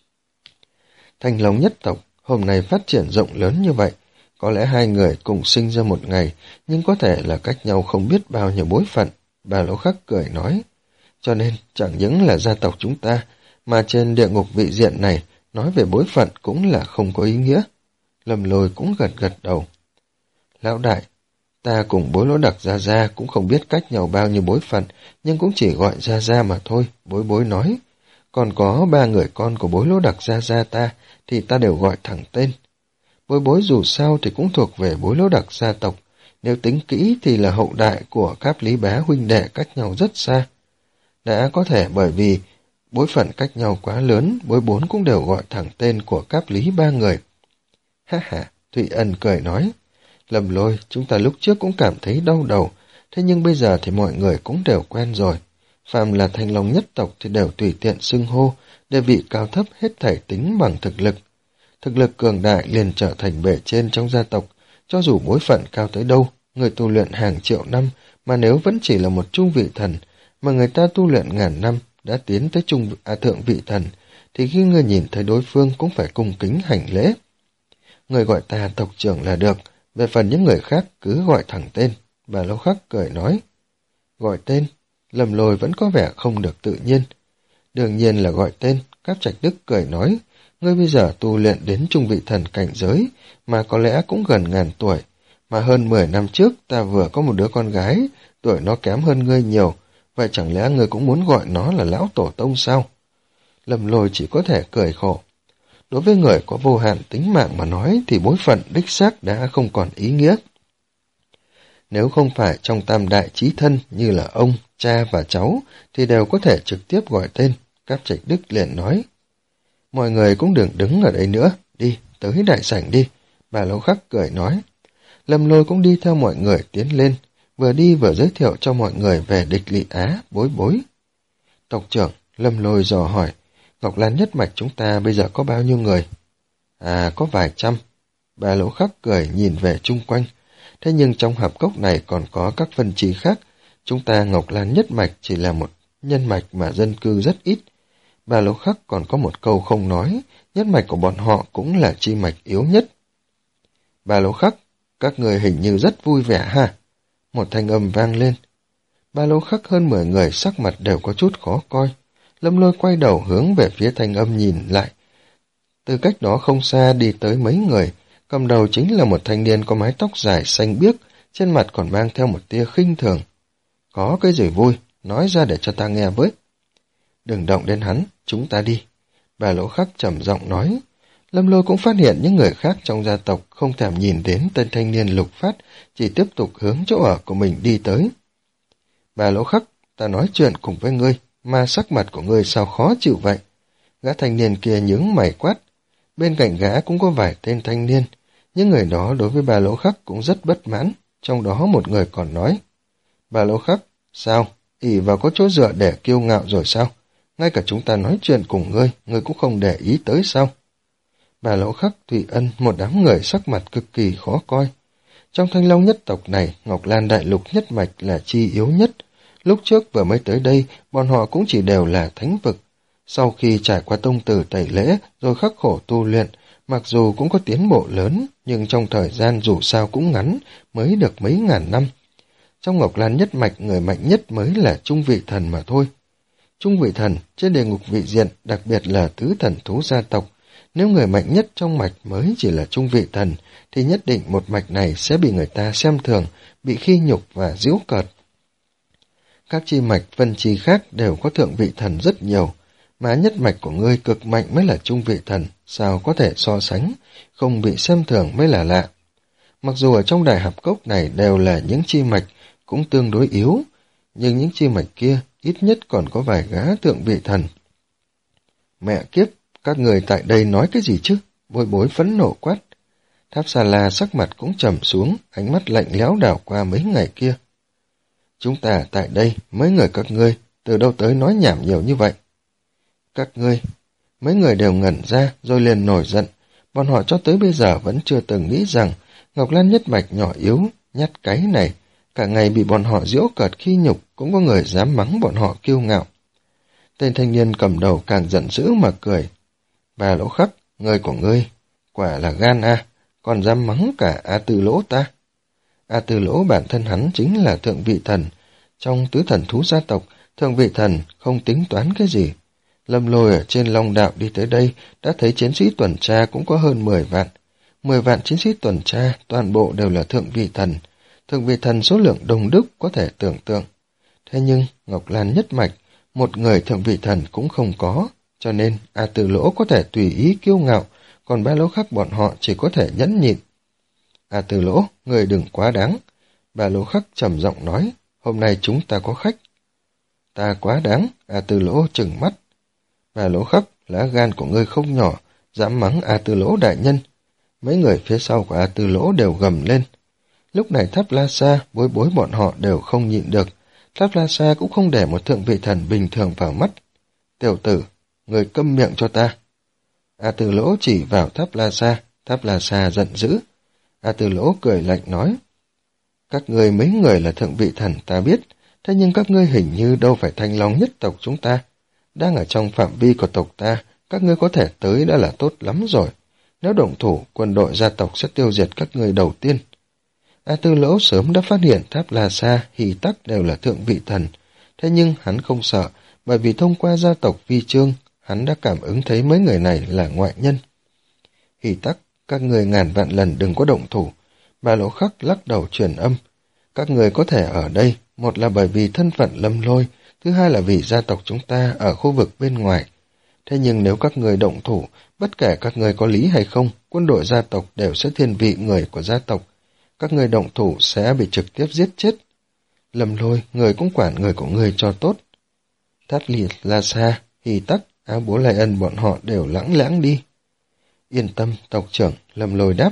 Thanh Long nhất tộc hôm nay phát triển rộng lớn như vậy, có lẽ hai người cùng sinh ra một ngày, nhưng có thể là cách nhau không biết bao nhiêu bối phận. Bà Lỗ Khắc cười nói, cho nên chẳng những là gia tộc chúng ta, mà trên địa ngục vị diện này, nói về bối phận cũng là không có ý nghĩa. Lâm Lôi cũng gật gật đầu. Lão đại, ta cùng Bối Lỗ Đặc Gia Gia cũng không biết cách nhau bao nhiêu bối phận, nhưng cũng chỉ gọi Gia Gia mà thôi, Bối Bối nói. Còn có ba người con của Bối Lỗ Đặc Gia Gia ta, thì ta đều gọi thẳng tên. Bối Bối dù sao thì cũng thuộc về Bối Lỗ Đặc gia tộc, Nếu tính kỹ thì là hậu đại của Cáp Lý Bá huynh đệ cách nhau rất xa. Đã có thể bởi vì bối phận cách nhau quá lớn, bối bốn cũng đều gọi thẳng tên của Cáp Lý ba người. Ha ha, Thụy Ân cười nói, Lâm Lôi, chúng ta lúc trước cũng cảm thấy đau đầu, thế nhưng bây giờ thì mọi người cũng đều quen rồi. Phàm là Thanh Long nhất tộc thì đều tùy tiện xưng hô, địa vị cao thấp hết thảy tính bằng thực lực. Thực lực cường đại liền trở thành bề trên trong gia tộc, cho dù bối phận cao tới đâu, người tu luyện hàng triệu năm mà nếu vẫn chỉ là một trung vị thần, mà người ta tu luyện ngàn năm đã tiến tới trung à, thượng vị thần, thì khi người nhìn thấy đối phương cũng phải cung kính hành lễ. Người gọi ta tộc trưởng là được, về phần những người khác cứ gọi thẳng tên. Bà Lâu Khắc cười nói. Gọi tên, Lâm Lôi vẫn có vẻ không được tự nhiên. Đương nhiên là gọi tên, Cáp Trạch Đức cười nói. Ngươi bây giờ tu luyện đến trung vị thần cảnh giới, mà có lẽ cũng gần ngàn tuổi. Mà hơn mười năm trước ta vừa có một đứa con gái, tuổi nó kém hơn ngươi nhiều. Vậy chẳng lẽ ngươi cũng muốn gọi nó là lão tổ tông sao? Lâm Lôi chỉ có thể cười khổ. Đối với người có vô hạn tính mạng mà nói thì bối phận đích xác đã không còn ý nghĩa. Nếu không phải trong tam đại chí thân như là ông, cha và cháu thì đều có thể trực tiếp gọi tên, Cáp Trạch Đức liền nói. Mọi người cũng đừng đứng ở đây nữa, đi, tới đại sảnh đi, bà Lâu Khắc cười nói. Lâm Lôi cũng đi theo mọi người tiến lên, vừa đi vừa giới thiệu cho mọi người về địch lỵ Á, bối bối. Tộc trưởng, Lâm Lôi dò hỏi, Ngọc Lan nhất mạch chúng ta bây giờ có bao nhiêu người? À, có vài trăm. Bà Lỗ Khắc cười nhìn về chung quanh. Thế nhưng trong hạp cốc này còn có các phân chi khác. Chúng ta Ngọc Lan nhất mạch chỉ là một nhân mạch mà dân cư rất ít. Bà Lỗ Khắc còn có một câu không nói, nhất mạch của bọn họ cũng là chi mạch yếu nhất. Bà Lỗ Khắc, các người hình như rất vui vẻ ha. Một thanh âm vang lên. Bà Lỗ Khắc hơn mười người sắc mặt đều có chút khó coi. Lâm Lôi quay đầu hướng về phía thanh âm nhìn lại. Từ cách đó không xa đi tới mấy người, cầm đầu chính là một thanh niên có mái tóc dài xanh biếc, trên mặt còn mang theo một tia khinh thường. Có cái gì vui, nói ra để cho ta nghe với. Đừng động đến hắn, chúng ta đi. Bà Lỗ Khắc trầm giọng nói. Lâm Lôi cũng phát hiện những người khác trong gia tộc không thèm nhìn đến tên thanh niên Lục Phát, chỉ tiếp tục hướng chỗ ở của mình đi tới. Bà Lỗ Khắc, ta nói chuyện cùng với ngươi, mà sắc mặt của ngươi sao khó chịu vậy? Gã thanh niên kia nhướng mày quát. Bên cạnh gã cũng có vài tên thanh niên. Những người đó đối với bà Lỗ Khắc cũng rất bất mãn. Trong đó một người còn nói. Bà Lỗ Khắc, sao? ỷ vào có chỗ dựa để kiêu ngạo rồi sao? Ngay cả chúng ta nói chuyện cùng ngươi, ngươi cũng không để ý tới sao? Bà Lỗ Khắc, Thụy Ân, một đám người sắc mặt cực kỳ khó coi. Trong Thanh Long nhất tộc này, Ngọc Lan Đại Lục nhất mạch là chi yếu nhất. Lúc trước vừa mới tới đây, bọn họ cũng chỉ đều là thánh vực. Sau khi trải qua tông tử tẩy lễ rồi khắc khổ tu luyện, mặc dù cũng có tiến bộ lớn, nhưng trong thời gian dù sao cũng ngắn, mới được mấy ngàn năm. Trong Ngọc Lan nhất mạch, người mạnh nhất mới là trung vị thần mà thôi. Trung vị thần, trên địa ngục vị diện, đặc biệt là tứ thần thú gia tộc, nếu người mạnh nhất trong mạch mới chỉ là trung vị thần, thì nhất định một mạch này sẽ bị người ta xem thường, bị khi nhục và giễu cợt. Các chi mạch phân chi khác đều có thượng vị thần rất nhiều, mà nhất mạch của ngươi cực mạnh mới là trung vị thần, sao có thể so sánh, không bị xem thường mới là lạ. Mặc dù ở trong đại hạp cốc này đều là những chi mạch cũng tương đối yếu, nhưng những chi mạch kia ít nhất còn có vài gã thượng vị thần. Mẹ kiếp, các người tại đây nói cái gì chứ? Bối bối phẫn nộ quát. Tháp Sa La sắc mặt cũng trầm xuống, ánh mắt lạnh lẽo đảo qua mấy ngày kia. Chúng ta tại đây, mấy người các ngươi, từ đâu tới nói nhảm nhiều như vậy? Các ngươi, mấy người đều ngẩn ra rồi liền nổi giận. Bọn họ cho tới bây giờ vẫn chưa từng nghĩ rằng Ngọc Lan nhất mạch nhỏ yếu, nhát cái này, cả ngày bị bọn họ giễu cợt khi nhục, cũng có người dám mắng bọn họ kiêu ngạo. Tên thanh niên cầm đầu càng giận dữ mà cười. Bà Lỗ Khắc, người của ngươi, quả là gan a, còn dám mắng cả A Tư Lỗ ta. A Tư Lỗ bản thân hắn chính là thượng vị thần. Trong tứ thần thú gia tộc, thượng vị thần không tính toán cái gì. Lâm Lôi ở trên Long Đạo đi tới đây, đã thấy chiến sĩ tuần tra cũng có hơn mười vạn. Mười vạn chiến sĩ tuần tra, toàn bộ đều là thượng vị thần. Thượng vị thần số lượng đông đúc có thể tưởng tượng. Thế nhưng, Ngọc Lan nhất mạch, một người thượng vị thần cũng không có, cho nên A Tư Lỗ có thể tùy ý kiêu ngạo, còn Ba Lỗ Khắc bọn họ chỉ có thể nhẫn nhịn. A Tư Lỗ, người đừng quá đáng. Bà Lỗ Khắc trầm giọng nói, hôm nay chúng ta có khách. Ta quá đáng, A Tư Lỗ trừng mắt. Bà Lỗ Khắc, lá gan của ngươi không nhỏ, dám mắng A Tư Lỗ đại nhân. Mấy người phía sau của A Tư Lỗ đều gầm lên. Lúc này Tháp La Sa, Bối Bối bọn họ đều không nhịn được. Tháp La Sa cũng không để một thượng vị thần bình thường vào mắt. Tiểu tử, người câm miệng cho ta. A Tư Lỗ chỉ vào Tháp La Sa, Tháp La Sa giận dữ. A Tư Lỗ cười lạnh nói, các ngươi mấy người là thượng vị thần ta biết, thế nhưng các ngươi hình như đâu phải Thanh Long nhất tộc chúng ta. Đang ở trong phạm vi của tộc ta, các ngươi có thể tới đã là tốt lắm rồi. Nếu động thủ, quân đội gia tộc sẽ tiêu diệt các ngươi đầu tiên. A Tư Lỗ sớm đã phát hiện Tháp La Sa, Hỷ Tắc đều là thượng vị thần, thế nhưng hắn không sợ, bởi vì thông qua gia tộc vi chương, hắn đã cảm ứng thấy mấy người này là ngoại nhân. Hỷ Tắc, các người ngàn vạn lần đừng có động thủ. Bà Lỗ Khắc lắc đầu truyền âm. Các người có thể ở đây, một là bởi vì thân phận Lâm Lôi, thứ hai là vì gia tộc chúng ta ở khu vực bên ngoài. Thế nhưng nếu các người động thủ, bất kể các người có lý hay không, quân đội gia tộc đều sẽ thiên vị người của gia tộc. Các người động thủ sẽ bị trực tiếp giết chết. Lâm Lôi, người cũng quản người của người cho tốt. Tháp La Sa, Hỷ Tắc, Áo Bố Lai Ân bọn họ đều lãng lãng đi. Yên tâm, tộc trưởng, Lâm Lôi đáp.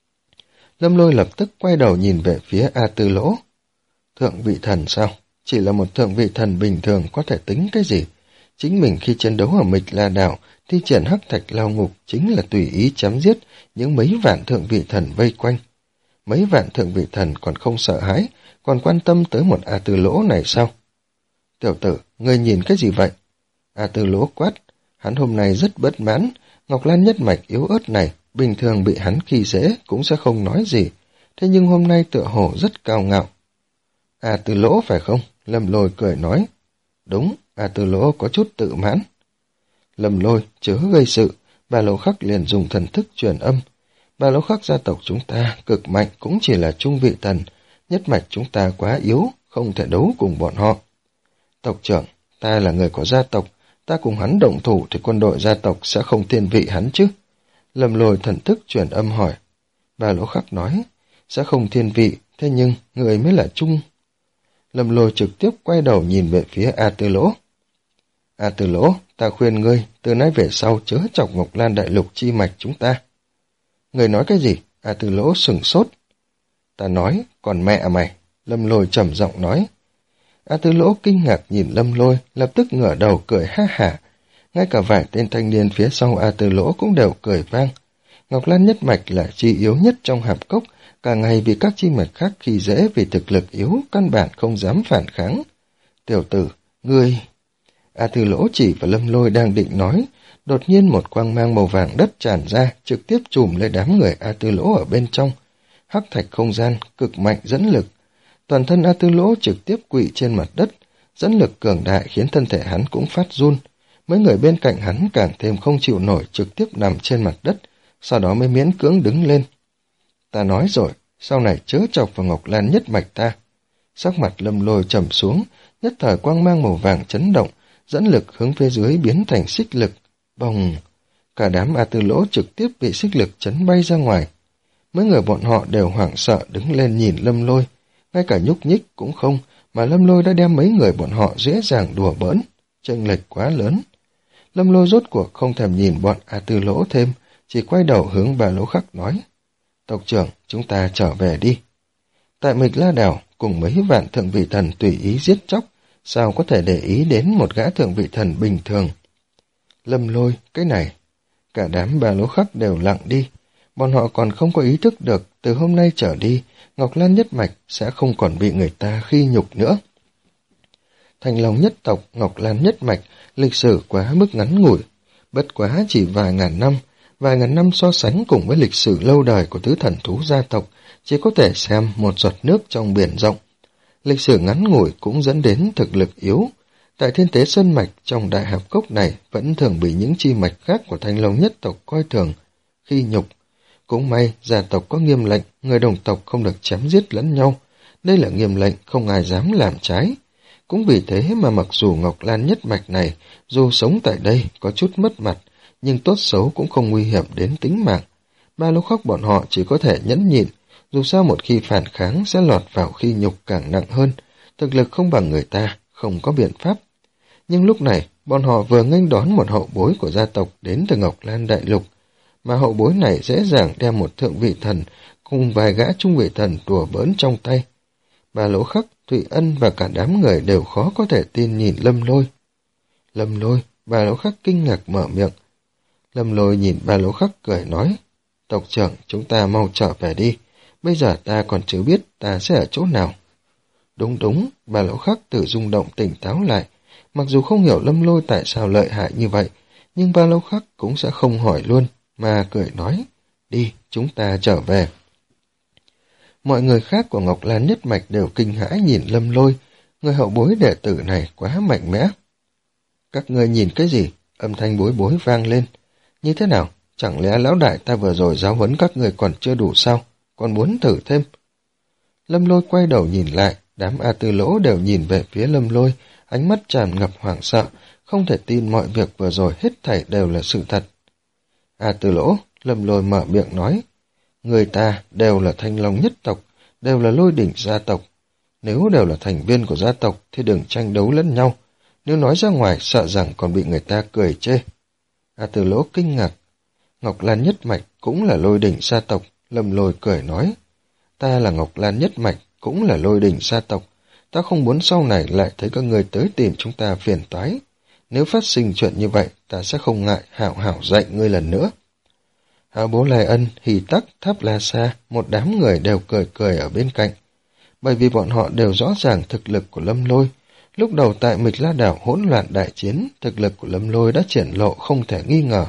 Lâm Lôi lập tức quay đầu nhìn về phía A Tư Lỗ. Thượng vị thần sao? Chỉ là một thượng vị thần bình thường có thể tính cái gì? Chính mình khi chiến đấu ở Mịch La Đảo, thi triển hắc thạch lao ngục chính là tùy ý chém giết những mấy vạn thượng vị thần vây quanh. Mấy vạn thượng vị thần còn không sợ hãi, còn quan tâm tới một A Tư Lỗ này sao? Tiểu tử, ngươi nhìn cái gì vậy? A Tư Lỗ quát, hắn hôm nay rất bất mãn, Ngọc Lan nhất mạch yếu ớt này, bình thường bị hắn khi dễ cũng sẽ không nói gì, thế nhưng hôm nay tựa hồ rất cao ngạo. A Tư Lỗ phải không? Lâm Lôi cười nói. Đúng, A Tư Lỗ có chút tự mãn. Lâm Lôi, chớ gây sự, Bà Lỗ Khắc liền dùng thần thức truyền âm. Bà Lỗ Khắc gia tộc chúng ta cực mạnh cũng chỉ là trung vị thần, nhất mạch chúng ta quá yếu, không thể đấu cùng bọn họ. Tộc trưởng, ta là người của gia tộc, ta cùng hắn động thủ thì quân đội gia tộc sẽ không thiên vị hắn chứ? Lâm Lôi thần thức truyền âm hỏi. Bà Lỗ Khắc nói, sẽ không thiên vị, thế nhưng người mới là trung. Lâm Lôi trực tiếp quay đầu nhìn về phía A Tư Lỗ. A Tư Lỗ, ta khuyên ngươi, từ nay về sau chớ chọc Ngọc Lan đại lục chi mạch chúng ta. Người nói cái gì? A Tư Lỗ sửng sốt. Ta nói, còn mẹ mày. Lâm Lôi trầm giọng nói. A Tư Lỗ kinh ngạc nhìn Lâm Lôi, lập tức ngửa đầu cười ha hả. Ngay cả vài tên thanh niên phía sau A Tư Lỗ cũng đều cười vang. Ngọc Lan nhất mạch là chi yếu nhất trong hạp cốc, cả ngày bị các chi mạch khác khi dễ vì thực lực yếu, căn bản không dám phản kháng. Tiểu tử, ngươi... A Tư Lỗ chỉ vào Lâm Lôi đang định nói, đột nhiên một quang mang màu vàng đất tràn ra, trực tiếp trùm lấy đám người A Tư Lỗ ở bên trong. Hắc thạch không gian, cực mạnh dẫn lực. Toàn thân A Tư Lỗ trực tiếp quỵ trên mặt đất, dẫn lực cường đại khiến thân thể hắn cũng phát run. Mấy người bên cạnh hắn càng thêm không chịu nổi, trực tiếp nằm trên mặt đất, sau đó mới miễn cưỡng đứng lên. Ta nói rồi, sau này chớ chọc vào Ngọc Lan nhất mạch ta. Sắc mặt Lâm Lôi trầm xuống, nhất thời quang mang màu vàng chấn động, dẫn lực hướng phía dưới biến thành xích lực. Bồng! Cả đám A Tư Lỗ trực tiếp bị xích lực chấn bay ra ngoài. Mấy người bọn họ đều hoảng sợ đứng lên nhìn Lâm Lôi, ngay cả nhúc nhích cũng không, mà Lâm Lôi đã đem mấy người bọn họ dễ dàng đùa bỡn, chênh lệch quá lớn. Lâm Lôi rốt cuộc không thèm nhìn bọn A Tư Lỗ thêm, chỉ quay đầu hướng Bà Lỗ Khắc nói. Tộc trưởng, chúng ta trở về đi. Tại Mịch La Đảo, cùng mấy vạn thượng vị thần tùy ý giết chóc, sao có thể để ý đến một gã thượng vị thần bình thường. Lâm Lôi, cái này, cả đám Bà Lỗ Khắc đều lặng đi, bọn họ còn không có ý thức được, từ hôm nay trở đi, Ngọc Lan nhất mạch sẽ không còn bị người ta khi nhục nữa. Thành Long nhất tộc, Ngọc Lan nhất mạch, lịch sử quá mức ngắn ngủi, bất quá chỉ vài ngàn năm, vài ngàn năm so sánh cùng với lịch sử lâu đời của tứ thần thú gia tộc, chỉ có thể xem một giọt nước trong biển rộng. Lịch sử ngắn ngủi cũng dẫn đến thực lực yếu. Tại Thiên Tế Sơn Mạch trong đại hạp cốc này vẫn thường bị những chi mạch khác của Thanh Long nhất tộc coi thường, khi nhục. Cũng may gia tộc có nghiêm lệnh, người đồng tộc không được chém giết lẫn nhau. Đây là nghiêm lệnh không ai dám làm trái. Cũng vì thế mà mặc dù Ngọc Lan nhất mạch này, dù sống tại đây có chút mất mặt, nhưng tốt xấu cũng không nguy hiểm đến tính mạng. Ba Lỗ Khắc bọn họ chỉ có thể nhẫn nhịn, Dù sao một khi phản kháng sẽ lọt vào khi nhục càng nặng hơn, thực lực không bằng người ta, không có biện pháp. Nhưng lúc này, bọn họ vừa nghênh đón một hậu bối của gia tộc đến từ Ngọc Lan Đại Lục, mà hậu bối này dễ dàng đem một thượng vị thần cùng vài gã trung vị thần đùa bỡn trong tay. Bà Lỗ Khắc, Thụy Ân và cả đám người đều khó có thể tin nhìn Lâm Lôi. Lâm Lôi, bà Lỗ Khắc kinh ngạc mở miệng. Lâm Lôi nhìn bà Lỗ Khắc cười nói, tộc trưởng, chúng ta mau trở về đi, bây giờ ta còn chưa biết ta sẽ ở chỗ nào. Đúng đúng, bà Lỗ Khắc tự rung động tỉnh táo lại, mặc dù không hiểu Lâm Lôi tại sao lợi hại như vậy, nhưng bà Lỗ Khắc cũng sẽ không hỏi luôn, mà cười nói, đi, chúng ta trở về. Mọi người khác của Ngọc Lan nhất mạch đều kinh hãi nhìn Lâm Lôi, người hậu bối đệ tử này quá mạnh mẽ. Các ngươi nhìn cái gì? Âm thanh bối bối vang lên. Như thế nào? Chẳng lẽ lão đại ta vừa rồi giáo huấn các người còn chưa đủ sao? Còn muốn thử thêm? Lâm Lôi quay đầu nhìn lại, đám A Tư Lỗ đều nhìn về phía Lâm Lôi, ánh mắt tràn ngập hoảng sợ, không thể tin mọi việc vừa rồi hết thảy đều là sự thật. A Tư Lỗ, Lâm Lôi mở miệng nói, người ta đều là Thanh Long nhất tộc, đều là Lôi đỉnh gia tộc. Nếu đều là thành viên của gia tộc thì đừng tranh đấu lẫn nhau, nếu nói ra ngoài sợ rằng còn bị người ta cười chê. A Tư Lỗ kinh ngạc, Ngọc Lan nhất mạch cũng là Lôi đỉnh gia tộc. Lâm Lôi cười nói, ta là Ngọc Lan nhất mạch, cũng là Lôi đỉnh gia tộc, ta không muốn sau này lại thấy các người tới tìm chúng ta phiền toái. Nếu phát sinh chuyện như vậy, ta sẽ không ngại hảo hảo dạy ngươi lần nữa. Hảo Bố Lai Ân, Hỷ Tắc, Tháp La Sa, một đám người đều cười cười ở bên cạnh, bởi vì bọn họ đều rõ ràng thực lực của Lâm Lôi. Lúc đầu tại Mịch La Đảo hỗn loạn đại chiến, thực lực của Lâm Lôi đã triển lộ không thể nghi ngờ.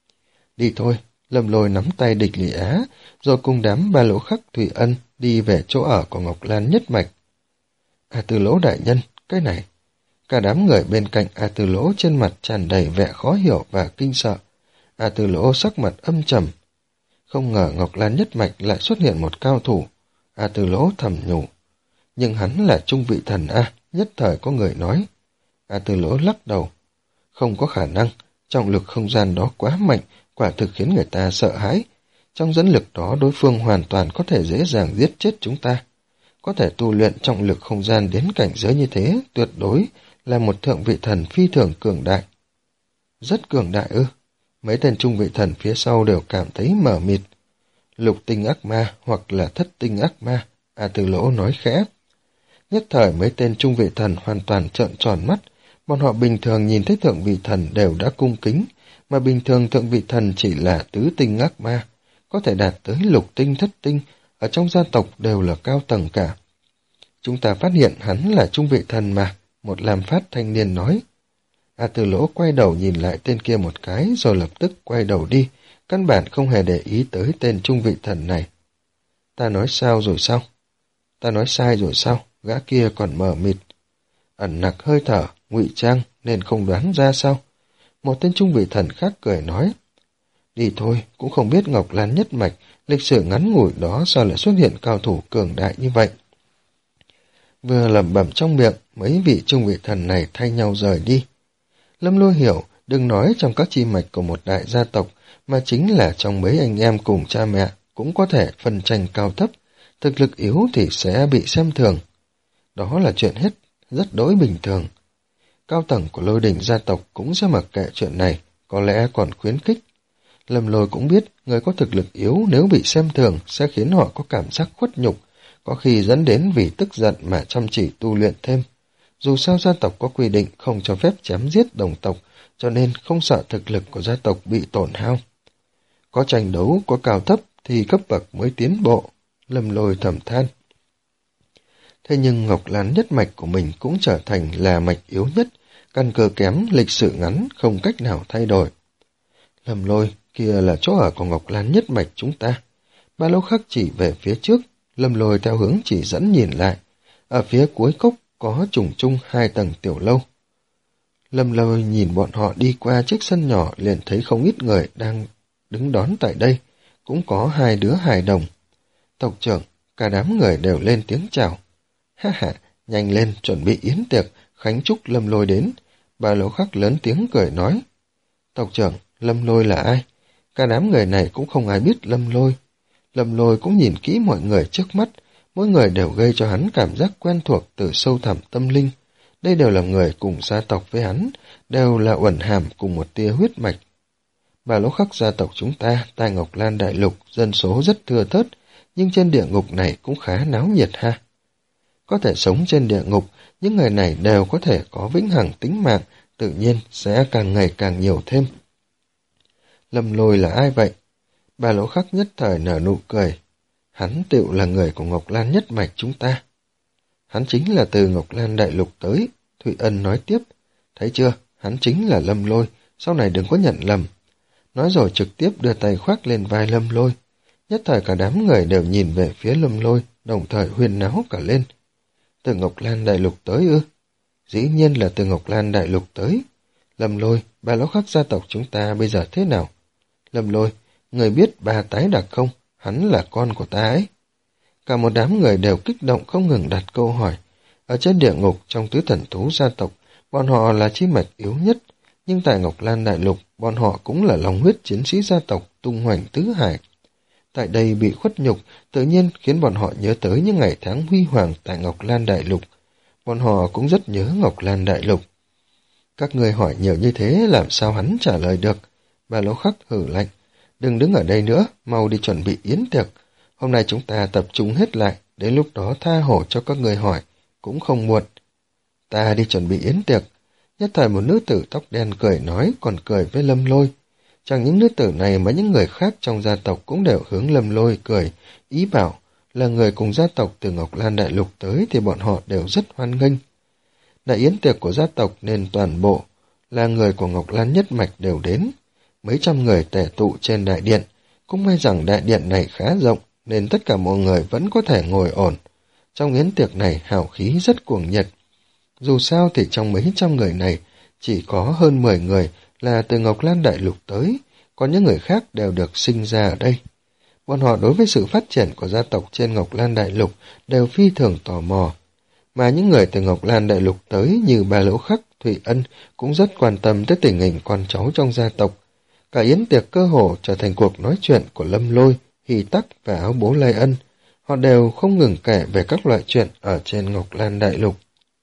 Đi thôi, Lâm Lôi nắm tay Địch Lị Á, rồi cùng đám Ba Lỗ Khắc, Thụy Ân đi về chỗ ở của Ngọc Lan nhất mạch. A Tư Lỗ đại nhân, cái này. Cả đám người bên cạnh A Tư Lỗ trên mặt tràn đầy vẻ khó hiểu và kinh sợ. A Tư Lỗ sắc mặt âm trầm. Không ngờ Ngọc Lan nhất mạch lại xuất hiện một cao thủ. A Tư Lỗ thầm nhủ. Nhưng hắn là trung vị thần A, nhất thời có người nói. A Tư Lỗ lắc đầu. Không có khả năng, trọng lực không gian đó quá mạnh, quả thực khiến người ta sợ hãi. Trong dẫn lực đó đối phương hoàn toàn có thể dễ dàng giết chết chúng ta. Có thể tu luyện trọng lực không gian đến cảnh giới như thế, tuyệt đối là một thượng vị thần phi thường cường đại. Rất cường đại ư? Mấy tên trung vị thần phía sau đều cảm thấy mờ mịt. Lục tinh ác ma hoặc là thất tinh ác ma, A Tư Lỗ nói khẽ. Nhất thời mấy tên trung vị thần hoàn toàn trợn tròn mắt, bọn họ bình thường nhìn thấy thượng vị thần đều đã cung kính, mà bình thường thượng vị thần chỉ là tứ tinh ác ma, có thể đạt tới lục tinh thất tinh, ở trong gia tộc đều là cao tầng cả. Chúng ta phát hiện hắn là trung vị thần mà, một làm phát thanh niên nói. A Tư Lỗ quay đầu nhìn lại tên kia một cái rồi lập tức quay đầu đi, căn bản không hề để ý tới tên trung vị thần này. Ta nói sao rồi sao? Ta nói sai rồi sao? Gã kia còn mờ mịt. Ẩn nặc hơi thở, ngụy trang nên không đoán ra sao? Một tên trung vị thần khác cười nói. Đi thôi, cũng không biết Ngọc Lan nhất mạch, lịch sử ngắn ngủi đó sao lại xuất hiện cao thủ cường đại như vậy. Vừa lẩm bẩm trong miệng, mấy vị trung vị thần này thay nhau rời đi. Lâm Lôi hiểu, đừng nói trong các chi mạch của một đại gia tộc, mà chính là trong mấy anh em cùng cha mẹ, cũng có thể phân tranh cao thấp, thực lực yếu thì sẽ bị xem thường. Đó là chuyện hết, rất đối bình thường. Cao tầng của Lôi đỉnh gia tộc cũng sẽ mặc kệ chuyện này, có lẽ còn khuyến khích. Lâm Lôi cũng biết, người có thực lực yếu nếu bị xem thường sẽ khiến họ có cảm giác khuất nhục, có khi dẫn đến vì tức giận mà chăm chỉ tu luyện thêm. Dù sao gia tộc có quy định không cho phép chém giết đồng tộc, cho nên không sợ thực lực của gia tộc bị tổn hao. Có tranh đấu, có cao thấp thì cấp bậc mới tiến bộ, Lâm Lôi thầm than. Thế nhưng Ngọc Lan nhất mạch của mình cũng trở thành là mạch yếu nhất, căn cơ kém, lịch sử ngắn, không cách nào thay đổi. Lâm Lôi, kia là chỗ ở của Ngọc Lan nhất mạch chúng ta. Ba Lỗ Khắc chỉ về phía trước, Lâm Lôi theo hướng chỉ dẫn nhìn lại. Ở phía cuối cốc có trùng chung hai tầng tiểu lâu. Lâm Lôi nhìn bọn họ đi qua chiếc sân nhỏ liền thấy không ít người đang đứng đón tại đây, cũng có hai đứa hài đồng. Tộc trưởng, cả đám người đều lên tiếng chào. Ha ha, nhanh lên chuẩn bị yến tiệc, khánh chúc Lâm Lôi đến. Ba Lỗ Khắc lớn tiếng cười nói. Tộc trưởng, Lâm Lôi là ai? Cả đám người này cũng không ai biết Lâm Lôi. Lâm Lôi cũng nhìn kỹ mọi người trước mắt, mỗi người đều gây cho hắn cảm giác quen thuộc từ sâu thẳm tâm linh. Đây đều là người cùng gia tộc với hắn, đều là uẩn hàm cùng một tia huyết mạch. Bà Lỗ Khắc gia tộc chúng ta, tại Ngọc Lan Đại Lục, dân số rất thưa thớt, nhưng trên địa ngục này cũng khá náo nhiệt ha. Có thể sống trên địa ngục, những người này đều có thể có vĩnh hằng tính mạng, tự nhiên sẽ càng ngày càng nhiều thêm. Lâm Lôi là ai vậy? Bà Lỗ Khắc nhất thời nở nụ cười. Hắn tựu là người của Ngọc Lan nhất mạch chúng ta. Hắn chính là từ Ngọc Lan Đại Lục tới, Thụy Ân nói tiếp. Thấy chưa, hắn chính là Lâm Lôi, sau này đừng có nhận lầm. Nói rồi trực tiếp đưa tay khoác lên vai Lâm Lôi. Nhất thời cả đám người đều nhìn về phía Lâm Lôi, đồng thời huyên náo cả lên. Từ Ngọc Lan Đại Lục tới ư? Dĩ nhiên là từ Ngọc Lan Đại Lục tới. Lâm Lôi, bà Lỗ Khắc gia tộc chúng ta bây giờ thế nào? Lâm Lôi, người biết bà Tái Đặc không? Hắn là con của ta ấy. Cả một đám người đều kích động không ngừng đặt câu hỏi. Ở trên địa ngục trong tứ thần thú gia tộc, bọn họ là chi mạch yếu nhất, nhưng tại Ngọc Lan Đại Lục, bọn họ cũng là lòng huyết chiến sĩ gia tộc tung hoành tứ hải. Tại đây bị khuất nhục, tự nhiên khiến bọn họ nhớ tới những ngày tháng huy hoàng tại Ngọc Lan Đại Lục. Bọn họ cũng rất nhớ Ngọc Lan Đại Lục. Các người hỏi nhiều như thế làm sao hắn trả lời được? Bà Lỗ Khắc hử lạnh. Đừng đứng ở đây nữa, mau đi chuẩn bị yến tiệc. Hôm nay chúng ta tập trung hết lại, đến lúc đó tha hổ cho các người hỏi, cũng không muộn. Ta đi chuẩn bị yến tiệc. Nhất thời một nữ tử tóc đen cười nói, còn cười với Lâm Lôi. Chẳng những nữ tử này mà những người khác trong gia tộc cũng đều hướng Lâm Lôi cười, ý bảo là người cùng gia tộc từ Ngọc Lan Đại Lục tới thì bọn họ đều rất hoan nghênh. Đại yến tiệc của gia tộc nên toàn bộ là người của Ngọc Lan nhất mạch đều đến. Mấy trăm người tề tụ trên đại điện, cũng may rằng đại điện này khá rộng nên tất cả mọi người vẫn có thể ngồi ổn. Trong yến tiệc này hào khí rất cuồng nhiệt. Dù sao thì trong mấy trăm người này chỉ có hơn mười người là từ Ngọc Lan Đại Lục tới, còn những người khác đều được sinh ra ở đây. Bọn họ đối với sự phát triển của gia tộc trên Ngọc Lan Đại Lục đều phi thường tò mò. Mà những người từ Ngọc Lan Đại Lục tới như Bà Lỗ Khắc, Thụy Ân cũng rất quan tâm tới tình hình con cháu trong gia tộc. Cả yến tiệc cơ hồ trở thành cuộc nói chuyện của Lâm Lôi, Hy Tắc và Áo Bố Lai Ân. Họ đều không ngừng kể về các loại chuyện ở trên Ngọc Lan Đại Lục.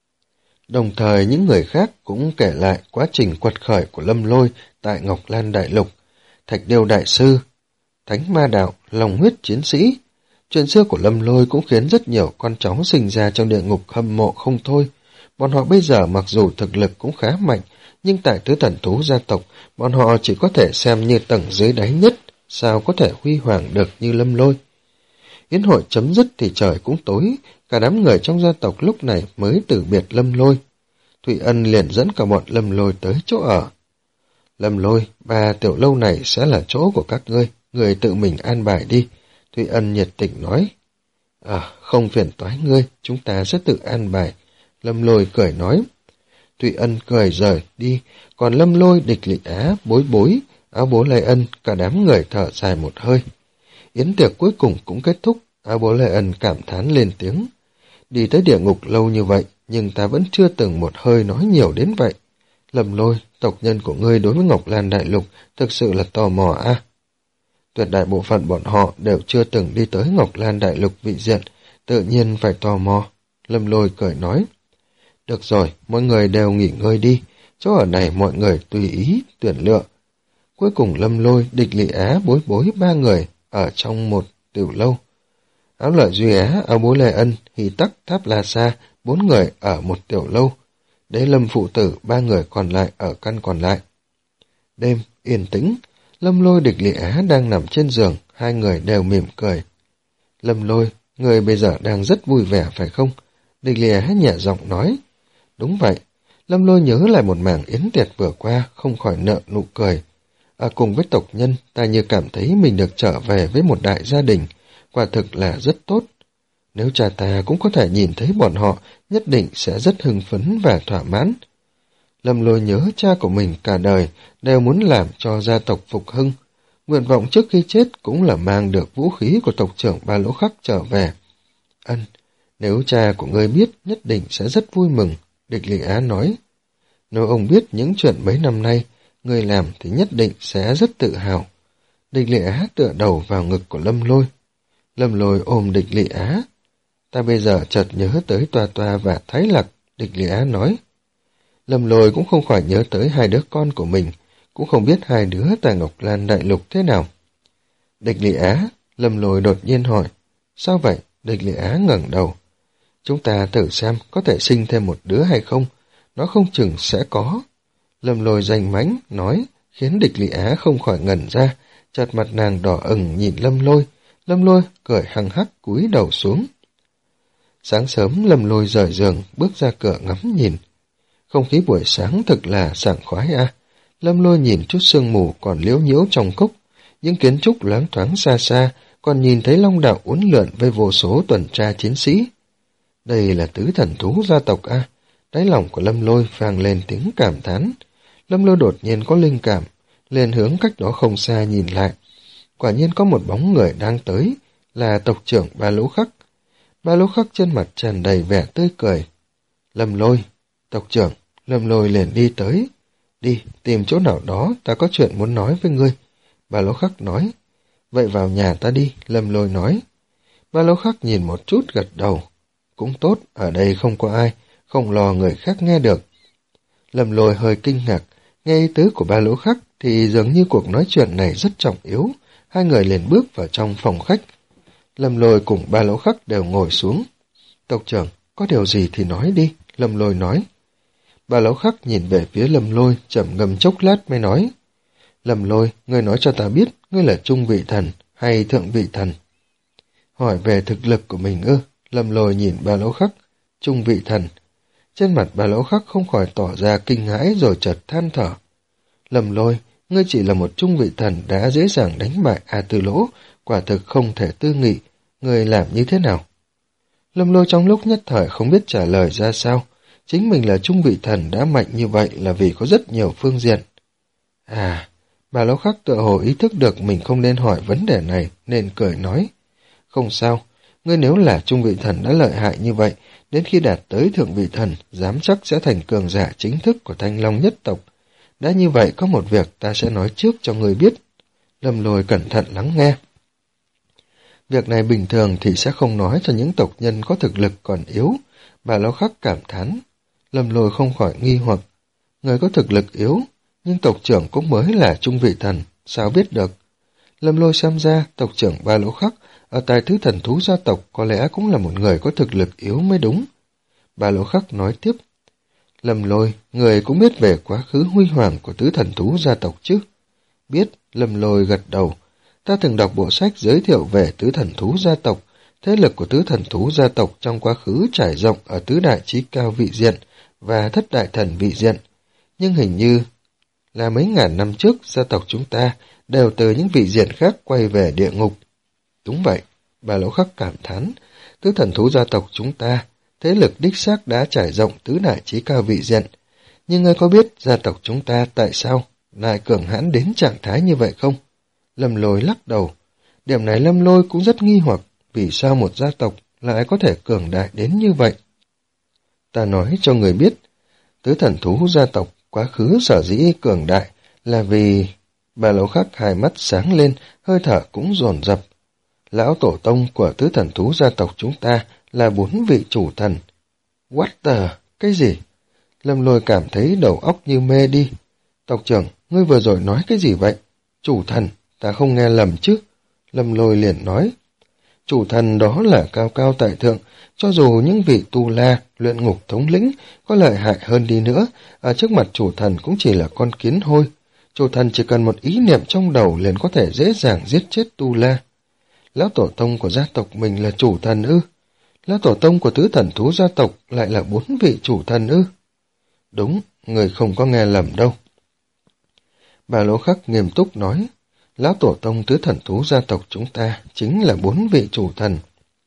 Đồng thời những người khác cũng kể lại quá trình quật khởi của Lâm Lôi tại Ngọc Lan Đại Lục, Thạch Điêu Đại Sư, Thánh Ma Đạo, Lòng Huyết Chiến Sĩ. Chuyện xưa của Lâm Lôi cũng khiến rất nhiều con cháu sinh ra trong địa ngục hâm mộ không thôi. Bọn họ bây giờ mặc dù thực lực cũng khá mạnh, nhưng tại tứ thần thú gia tộc, bọn họ chỉ có thể xem như tầng dưới đáy nhất, sao có thể huy hoàng được như Lâm Lôi. Yến hội chấm dứt thì trời cũng tối, cả đám người trong gia tộc lúc này mới từ biệt Lâm Lôi. Thụy Ân liền dẫn cả bọn Lâm Lôi tới chỗ ở. Lâm Lôi, ba tiểu lâu này sẽ là chỗ của các ngươi, người tự mình an bài đi. Thụy Ân nhiệt tình nói. À, không phiền toái ngươi, chúng ta sẽ tự an bài. Lâm Lôi cười nói. Thụy Ân cười rời đi, còn Lâm Lôi, Địch Lị Á, Bối Bối, Áo Bố Lai Ân, cả đám người thở dài một hơi. Yến tiệc cuối cùng cũng kết thúc, Áo Bố Lai Ân cảm thán lên tiếng. Đi tới địa ngục lâu như vậy, nhưng ta vẫn chưa từng một hơi nói nhiều đến vậy. Lâm Lôi, tộc nhân của ngươi đối với Ngọc Lan Đại Lục thực sự là tò mò a. À? Tuyệt đại bộ phận bọn họ đều chưa từng đi tới Ngọc Lan Đại Lục vị diện, tự nhiên phải tò mò. Lâm Lôi cười nói. Được rồi, mọi người đều nghỉ ngơi đi, chỗ ở này mọi người tùy ý, tuyển lựa. Cuối cùng Lâm Lôi, Địch Lị Á, Bối Bối ba người ở trong một tiểu lâu. Áo Lợi Duy Á, Áo Bố Lai Ân, Hy Tắc, Tháp La Sa, bốn người ở một tiểu lâu. Đế Lâm phụ tử, ba người còn lại ở căn còn lại. Đêm, yên tĩnh, Lâm Lôi, Địch Lị Á đang nằm trên giường, hai người đều mỉm cười. Lâm Lôi, người bây giờ đang rất vui vẻ phải không? Địch Lị Á nhẹ giọng nói. Đúng vậy, Lâm Lôi nhớ lại một mảng yến tiệc vừa qua, không khỏi nở nụ cười. À, cùng với tộc nhân, ta như cảm thấy mình được trở về với một đại gia đình, quả thực là rất tốt. Nếu cha ta cũng có thể nhìn thấy bọn họ, nhất định sẽ rất hưng phấn và thỏa mãn. Lâm Lôi nhớ cha của mình cả đời đều muốn làm cho gia tộc phục hưng. Nguyện vọng trước khi chết cũng là mang được vũ khí của tộc trưởng Ba Lỗ Khắc trở về. Ân, nếu cha của ngươi biết nhất định sẽ rất vui mừng, Địch Lị Á nói. Nếu ông biết những chuyện mấy năm nay ngươi làm thì nhất định sẽ rất tự hào. Địch Lị Á tựa đầu vào ngực của Lâm Lôi. Lâm Lôi ôm Địch Lị Á. Ta bây giờ chợt nhớ tới Toa Toa và Thái Lặc, Địch Lị Á nói. Lâm Lôi cũng không khỏi nhớ tới hai đứa con của mình, cũng không biết hai đứa tại Ngọc Lan Đại Lục thế nào. Địch Lị Á, Lâm Lôi đột nhiên hỏi. Sao vậy? Địch Lị Á ngẩng đầu. Chúng ta thử xem có thể sinh thêm một đứa hay không, nó không chừng sẽ có. Lâm Lôi danh mãnh nói, khiến Địch Lị Á không khỏi ngẩn ra, chợt mặt nàng đỏ ửng nhìn Lâm Lôi. Lâm Lôi cười hằng hắc cúi đầu xuống. Sáng sớm Lâm Lôi rời giường, bước ra cửa ngắm nhìn. Không khí buổi sáng thực là sảng khoái a. À. Lâm Lôi nhìn chút sương mù còn liễu nhiễu trong cốc, những kiến trúc loáng thoáng xa xa, còn nhìn thấy long đạo uốn lượn với vô số tuần tra chiến sĩ. Đây là tứ thần thú gia tộc a. À. Đáy lòng của Lâm Lôi vang lên tiếng cảm thán. Lâm Lôi đột nhiên có linh cảm, liền hướng cách đó không xa nhìn lại. Quả nhiên có một bóng người đang tới, là tộc trưởng Ba Lỗ Khắc. Ba Lỗ Khắc trên mặt tràn đầy vẻ tươi cười. Lâm Lôi, tộc trưởng, Lâm Lôi liền đi tới. Đi, tìm chỗ nào đó, ta có chuyện muốn nói với ngươi. Ba Lỗ Khắc nói. Vậy vào nhà ta đi, Lâm Lôi nói. Ba Lỗ Khắc nhìn một chút gật đầu. Cũng tốt, ở đây không có ai, không lo người khác nghe được. Lâm Lôi hơi kinh ngạc, nghe ý tứ của Ba Lỗ Khắc thì dường như cuộc nói chuyện này rất trọng yếu. Hai người liền bước vào trong phòng khách. Lâm Lôi cùng Ba Lỗ Khắc đều ngồi xuống. Tộc trưởng, có điều gì thì nói đi, Lâm Lôi nói. Ba Lỗ Khắc nhìn về phía Lâm Lôi, trầm ngâm chốc lát mới nói. Lâm Lôi, ngươi nói cho ta biết, ngươi là trung vị thần hay thượng vị thần? Hỏi về thực lực của mình ư? Lâm Lôi nhìn Ba Lỗ Khắc. Trung vị thần. Trên mặt Ba Lỗ Khắc không khỏi tỏ ra kinh hãi rồi chợt than thở. Lâm Lôi, ngươi chỉ là một trung vị thần đã dễ dàng đánh bại A Tư Lỗ, quả thực không thể tư nghị. Ngươi làm như thế nào? Lâm Lôi trong lúc nhất thời không biết trả lời ra sao. Chính mình là trung vị thần đã mạnh như vậy là vì có rất nhiều phương diện. À, Ba Lỗ Khắc tựa hồ ý thức được mình không nên hỏi vấn đề này, nên cười nói. Không sao, ngươi nếu là trung vị thần đã lợi hại như vậy, đến khi đạt tới thượng vị thần, dám chắc sẽ thành cường giả chính thức của Thanh Long nhất tộc. Đã như vậy, có một việc ta sẽ nói trước cho ngươi biết. Lâm Lôi cẩn thận lắng nghe. Việc này bình thường thì sẽ không nói cho những tộc nhân có thực lực còn yếu. Bà Lỗ Khắc cảm thán. Lâm Lôi không khỏi nghi hoặc. Người có thực lực yếu, nhưng tộc trưởng cũng mới là trung vị thần, sao biết được? Lâm Lôi xem ra tộc trưởng Ba Lỗ Khắc ở tại thứ thần thú gia tộc có lẽ cũng là một người có thực lực yếu mới đúng. Ba Lỗ Khắc nói tiếp. Lâm Lôi, người cũng biết về quá khứ huy hoàng của tứ thần thú gia tộc chứ? Biết, Lâm Lôi gật đầu. Ta từng đọc bộ sách giới thiệu về tứ thần thú gia tộc. Thế lực của tứ thần thú gia tộc trong quá khứ trải rộng ở tứ đại chí cao vị diện và thất đại thần vị diện. Nhưng hình như là mấy ngàn năm trước gia tộc chúng ta đều từ những vị diện khác quay về địa ngục. Đúng vậy, Ba Lỗ Khắc cảm thán. Tứ thần thú gia tộc chúng ta, thế lực đích xác đã trải rộng tứ đại chí cao vị diện. Nhưng ngươi có biết gia tộc chúng ta tại sao lại cường hãn đến trạng thái như vậy không? Lâm Lôi lắc đầu. Điểm này Lâm Lôi cũng rất nghi hoặc, vì sao một gia tộc lại có thể cường đại đến như vậy? Ta nói cho người biết, tứ thần thú gia tộc quá khứ sở dĩ cường đại là vì... Ba Lỗ Khắc hai mắt sáng lên, hơi thở cũng dồn dập. Lão tổ tông của tứ thần thú gia tộc chúng ta là bốn vị chủ thần. What the... cái gì? Lâm Lôi cảm thấy đầu óc như mê đi. Tộc trưởng, ngươi vừa rồi nói cái gì vậy? Chủ thần, ta không nghe lầm chứ? Lâm Lôi liền nói. Chủ thần đó là cao cao tại thượng, cho dù những vị tu la, luyện ngục thống lĩnh có lợi hại hơn đi nữa, ở trước mặt chủ thần cũng chỉ là con kiến hôi. Chủ thần chỉ cần một ý niệm trong đầu liền có thể dễ dàng giết chết tu la. Lão tổ tông của gia tộc mình là chủ thần ư? Lão tổ tông của tứ thần thú gia tộc lại là bốn vị chủ thần ư? Đúng, người không có nghe lầm đâu. Ba Lỗ Khắc nghiêm túc nói. Lão tổ tông tứ thần thú gia tộc chúng ta chính là bốn vị chủ thần.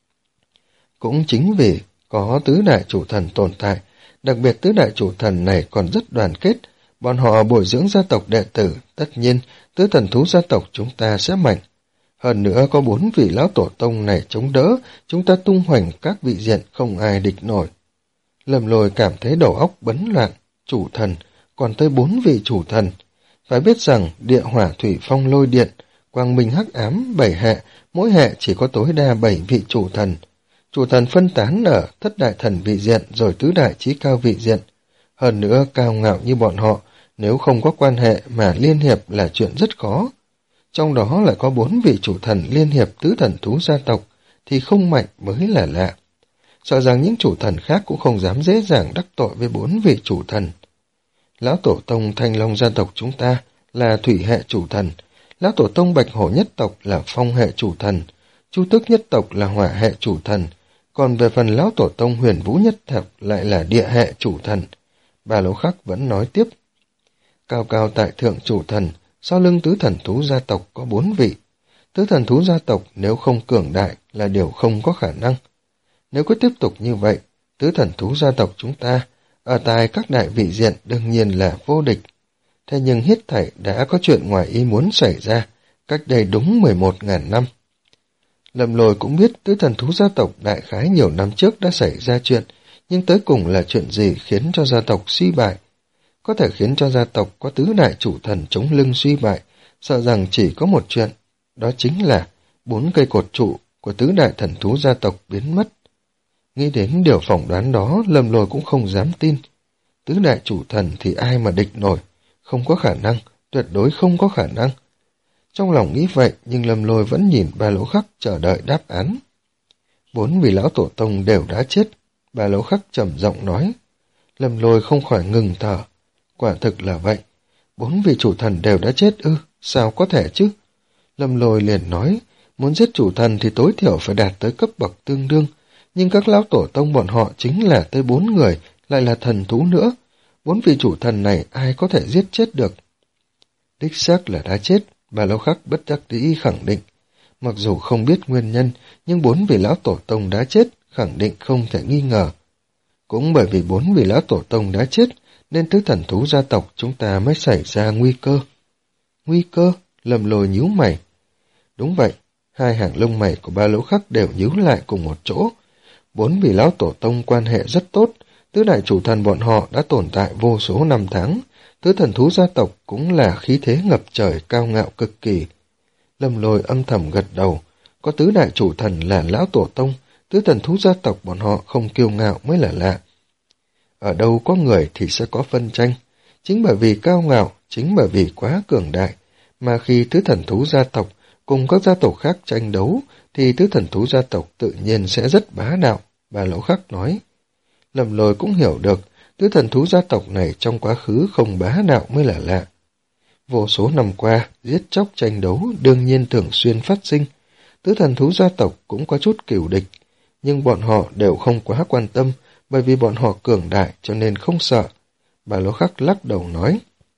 Cũng chính vì có tứ đại chủ thần tồn tại, đặc biệt tứ đại chủ thần này còn rất đoàn kết, bọn họ bồi dưỡng gia tộc đệ tử, tất nhiên tứ thần thú gia tộc chúng ta sẽ mạnh. Hơn nữa có bốn vị lão tổ tông này chống đỡ, chúng ta tung hoành các vị diện không ai địch nổi. Lâm Lôi cảm thấy đầu óc bấn loạn, chủ thần, còn tới bốn vị chủ thần. Phải biết rằng địa hỏa thủy phong lôi điện quang minh hắc ám, bảy hệ, mỗi hệ chỉ có tối đa bảy vị chủ thần. Chủ thần phân tán ở thất đại thần vị diện rồi tứ đại chí cao vị diện. Hơn nữa cao ngạo như bọn họ, nếu không có quan hệ mà liên hiệp là chuyện rất khó. Trong đó lại có bốn vị chủ thần liên hiệp tứ thần thú gia tộc, thì không mạnh mới là lạ. Sợ rằng những chủ thần khác cũng không dám dễ dàng đắc tội với bốn vị chủ thần. Lão tổ tông Thanh Long gia tộc chúng ta là thủy hệ chủ thần, lão tổ tông Bạch Hổ nhất tộc là phong hệ chủ thần, Chu Tước nhất tộc là hỏa hệ chủ thần, còn về phần lão tổ tông Huyền Vũ nhất tộc lại là địa hệ chủ thần. Bà Lỗ Khắc vẫn nói tiếp. Cao cao tại thượng chủ thần, sau lưng tứ thần thú gia tộc có bốn vị. Tứ thần thú gia tộc nếu không cường đại là điều không có khả năng. Nếu cứ tiếp tục như vậy, tứ thần thú gia tộc chúng ta ở tại các đại vị diện đương nhiên là vô địch. Thế nhưng hết thảy đã có chuyện ngoài ý muốn xảy ra, cách đây đúng mười một nghìn năm. Lâm Lôi cũng biết tứ thần thú gia tộc đại khái nhiều năm trước đã xảy ra chuyện, nhưng tới cùng là chuyện gì khiến cho gia tộc suy bại. Có thể khiến cho gia tộc có tứ đại chủ thần chống lưng suy bại, sợ rằng chỉ có một chuyện, đó chính là bốn cây cột trụ của tứ đại thần thú gia tộc biến mất. Nghĩ đến điều phỏng đoán đó, Lâm Lôi cũng không dám tin. Tứ đại chủ thần thì ai mà địch nổi, không có khả năng, tuyệt đối không có khả năng. Trong lòng nghĩ vậy, nhưng Lâm Lôi vẫn nhìn Ba Lỗ Khắc chờ đợi đáp án. Bốn vị lão tổ tông đều đã chết, Ba Lỗ Khắc trầm giọng nói. Lâm Lôi không khỏi ngừng thở. Quả thực là vậy. Bốn vị chủ thần đều đã chết ư, sao có thể chứ? Lâm Lôi liền nói, muốn giết chủ thần thì tối thiểu phải đạt tới cấp bậc tương đương, nhưng các lão tổ tông bọn họ chính là tới bốn người, lại là thần thú nữa. Bốn vị chủ thần này ai có thể giết chết được? Đích xác là đã chết, Bà Lỗ Khắc bất đắc dĩ khẳng định. Mặc dù không biết nguyên nhân, nhưng bốn vị lão tổ tông đã chết, khẳng định không thể nghi ngờ. Cũng bởi vì bốn vị lão tổ tông đã chết, nên tứ thần thú gia tộc chúng ta mới xảy ra nguy cơ. Nguy cơ? Lâm Lôi nhíu mày. Đúng vậy, hai hàng lông mày của Ba Lỗ Khắc đều nhíu lại cùng một chỗ. Bốn vị lão tổ tông quan hệ rất tốt, tứ đại chủ thần bọn họ đã tồn tại vô số năm tháng, tứ thần thú gia tộc cũng là khí thế ngập trời cao ngạo cực kỳ. Lâm Lôi âm thầm gật đầu, có tứ đại chủ thần là lão tổ tông, tứ thần thú gia tộc bọn họ không kiêu ngạo mới là lạ. Ở đâu có người thì sẽ có phân tranh, chính bởi vì cao ngạo, chính bởi vì quá cường đại, mà khi tứ thần thú gia tộc cùng các gia tộc khác tranh đấu, thì tứ thần thú gia tộc tự nhiên sẽ rất bá đạo, Bà Lỗ Khắc nói. Lâm Lôi cũng hiểu được, tứ thần thú gia tộc này trong quá khứ không bá đạo mới là lạ. Vô số năm qua, giết chóc tranh đấu đương nhiên thường xuyên phát sinh, tứ thần thú gia tộc cũng có chút cừu địch, nhưng bọn họ đều không quá quan tâm, bởi vì bọn họ cường đại cho nên không sợ. Bà Lỗ Khắc lắc đầu nói.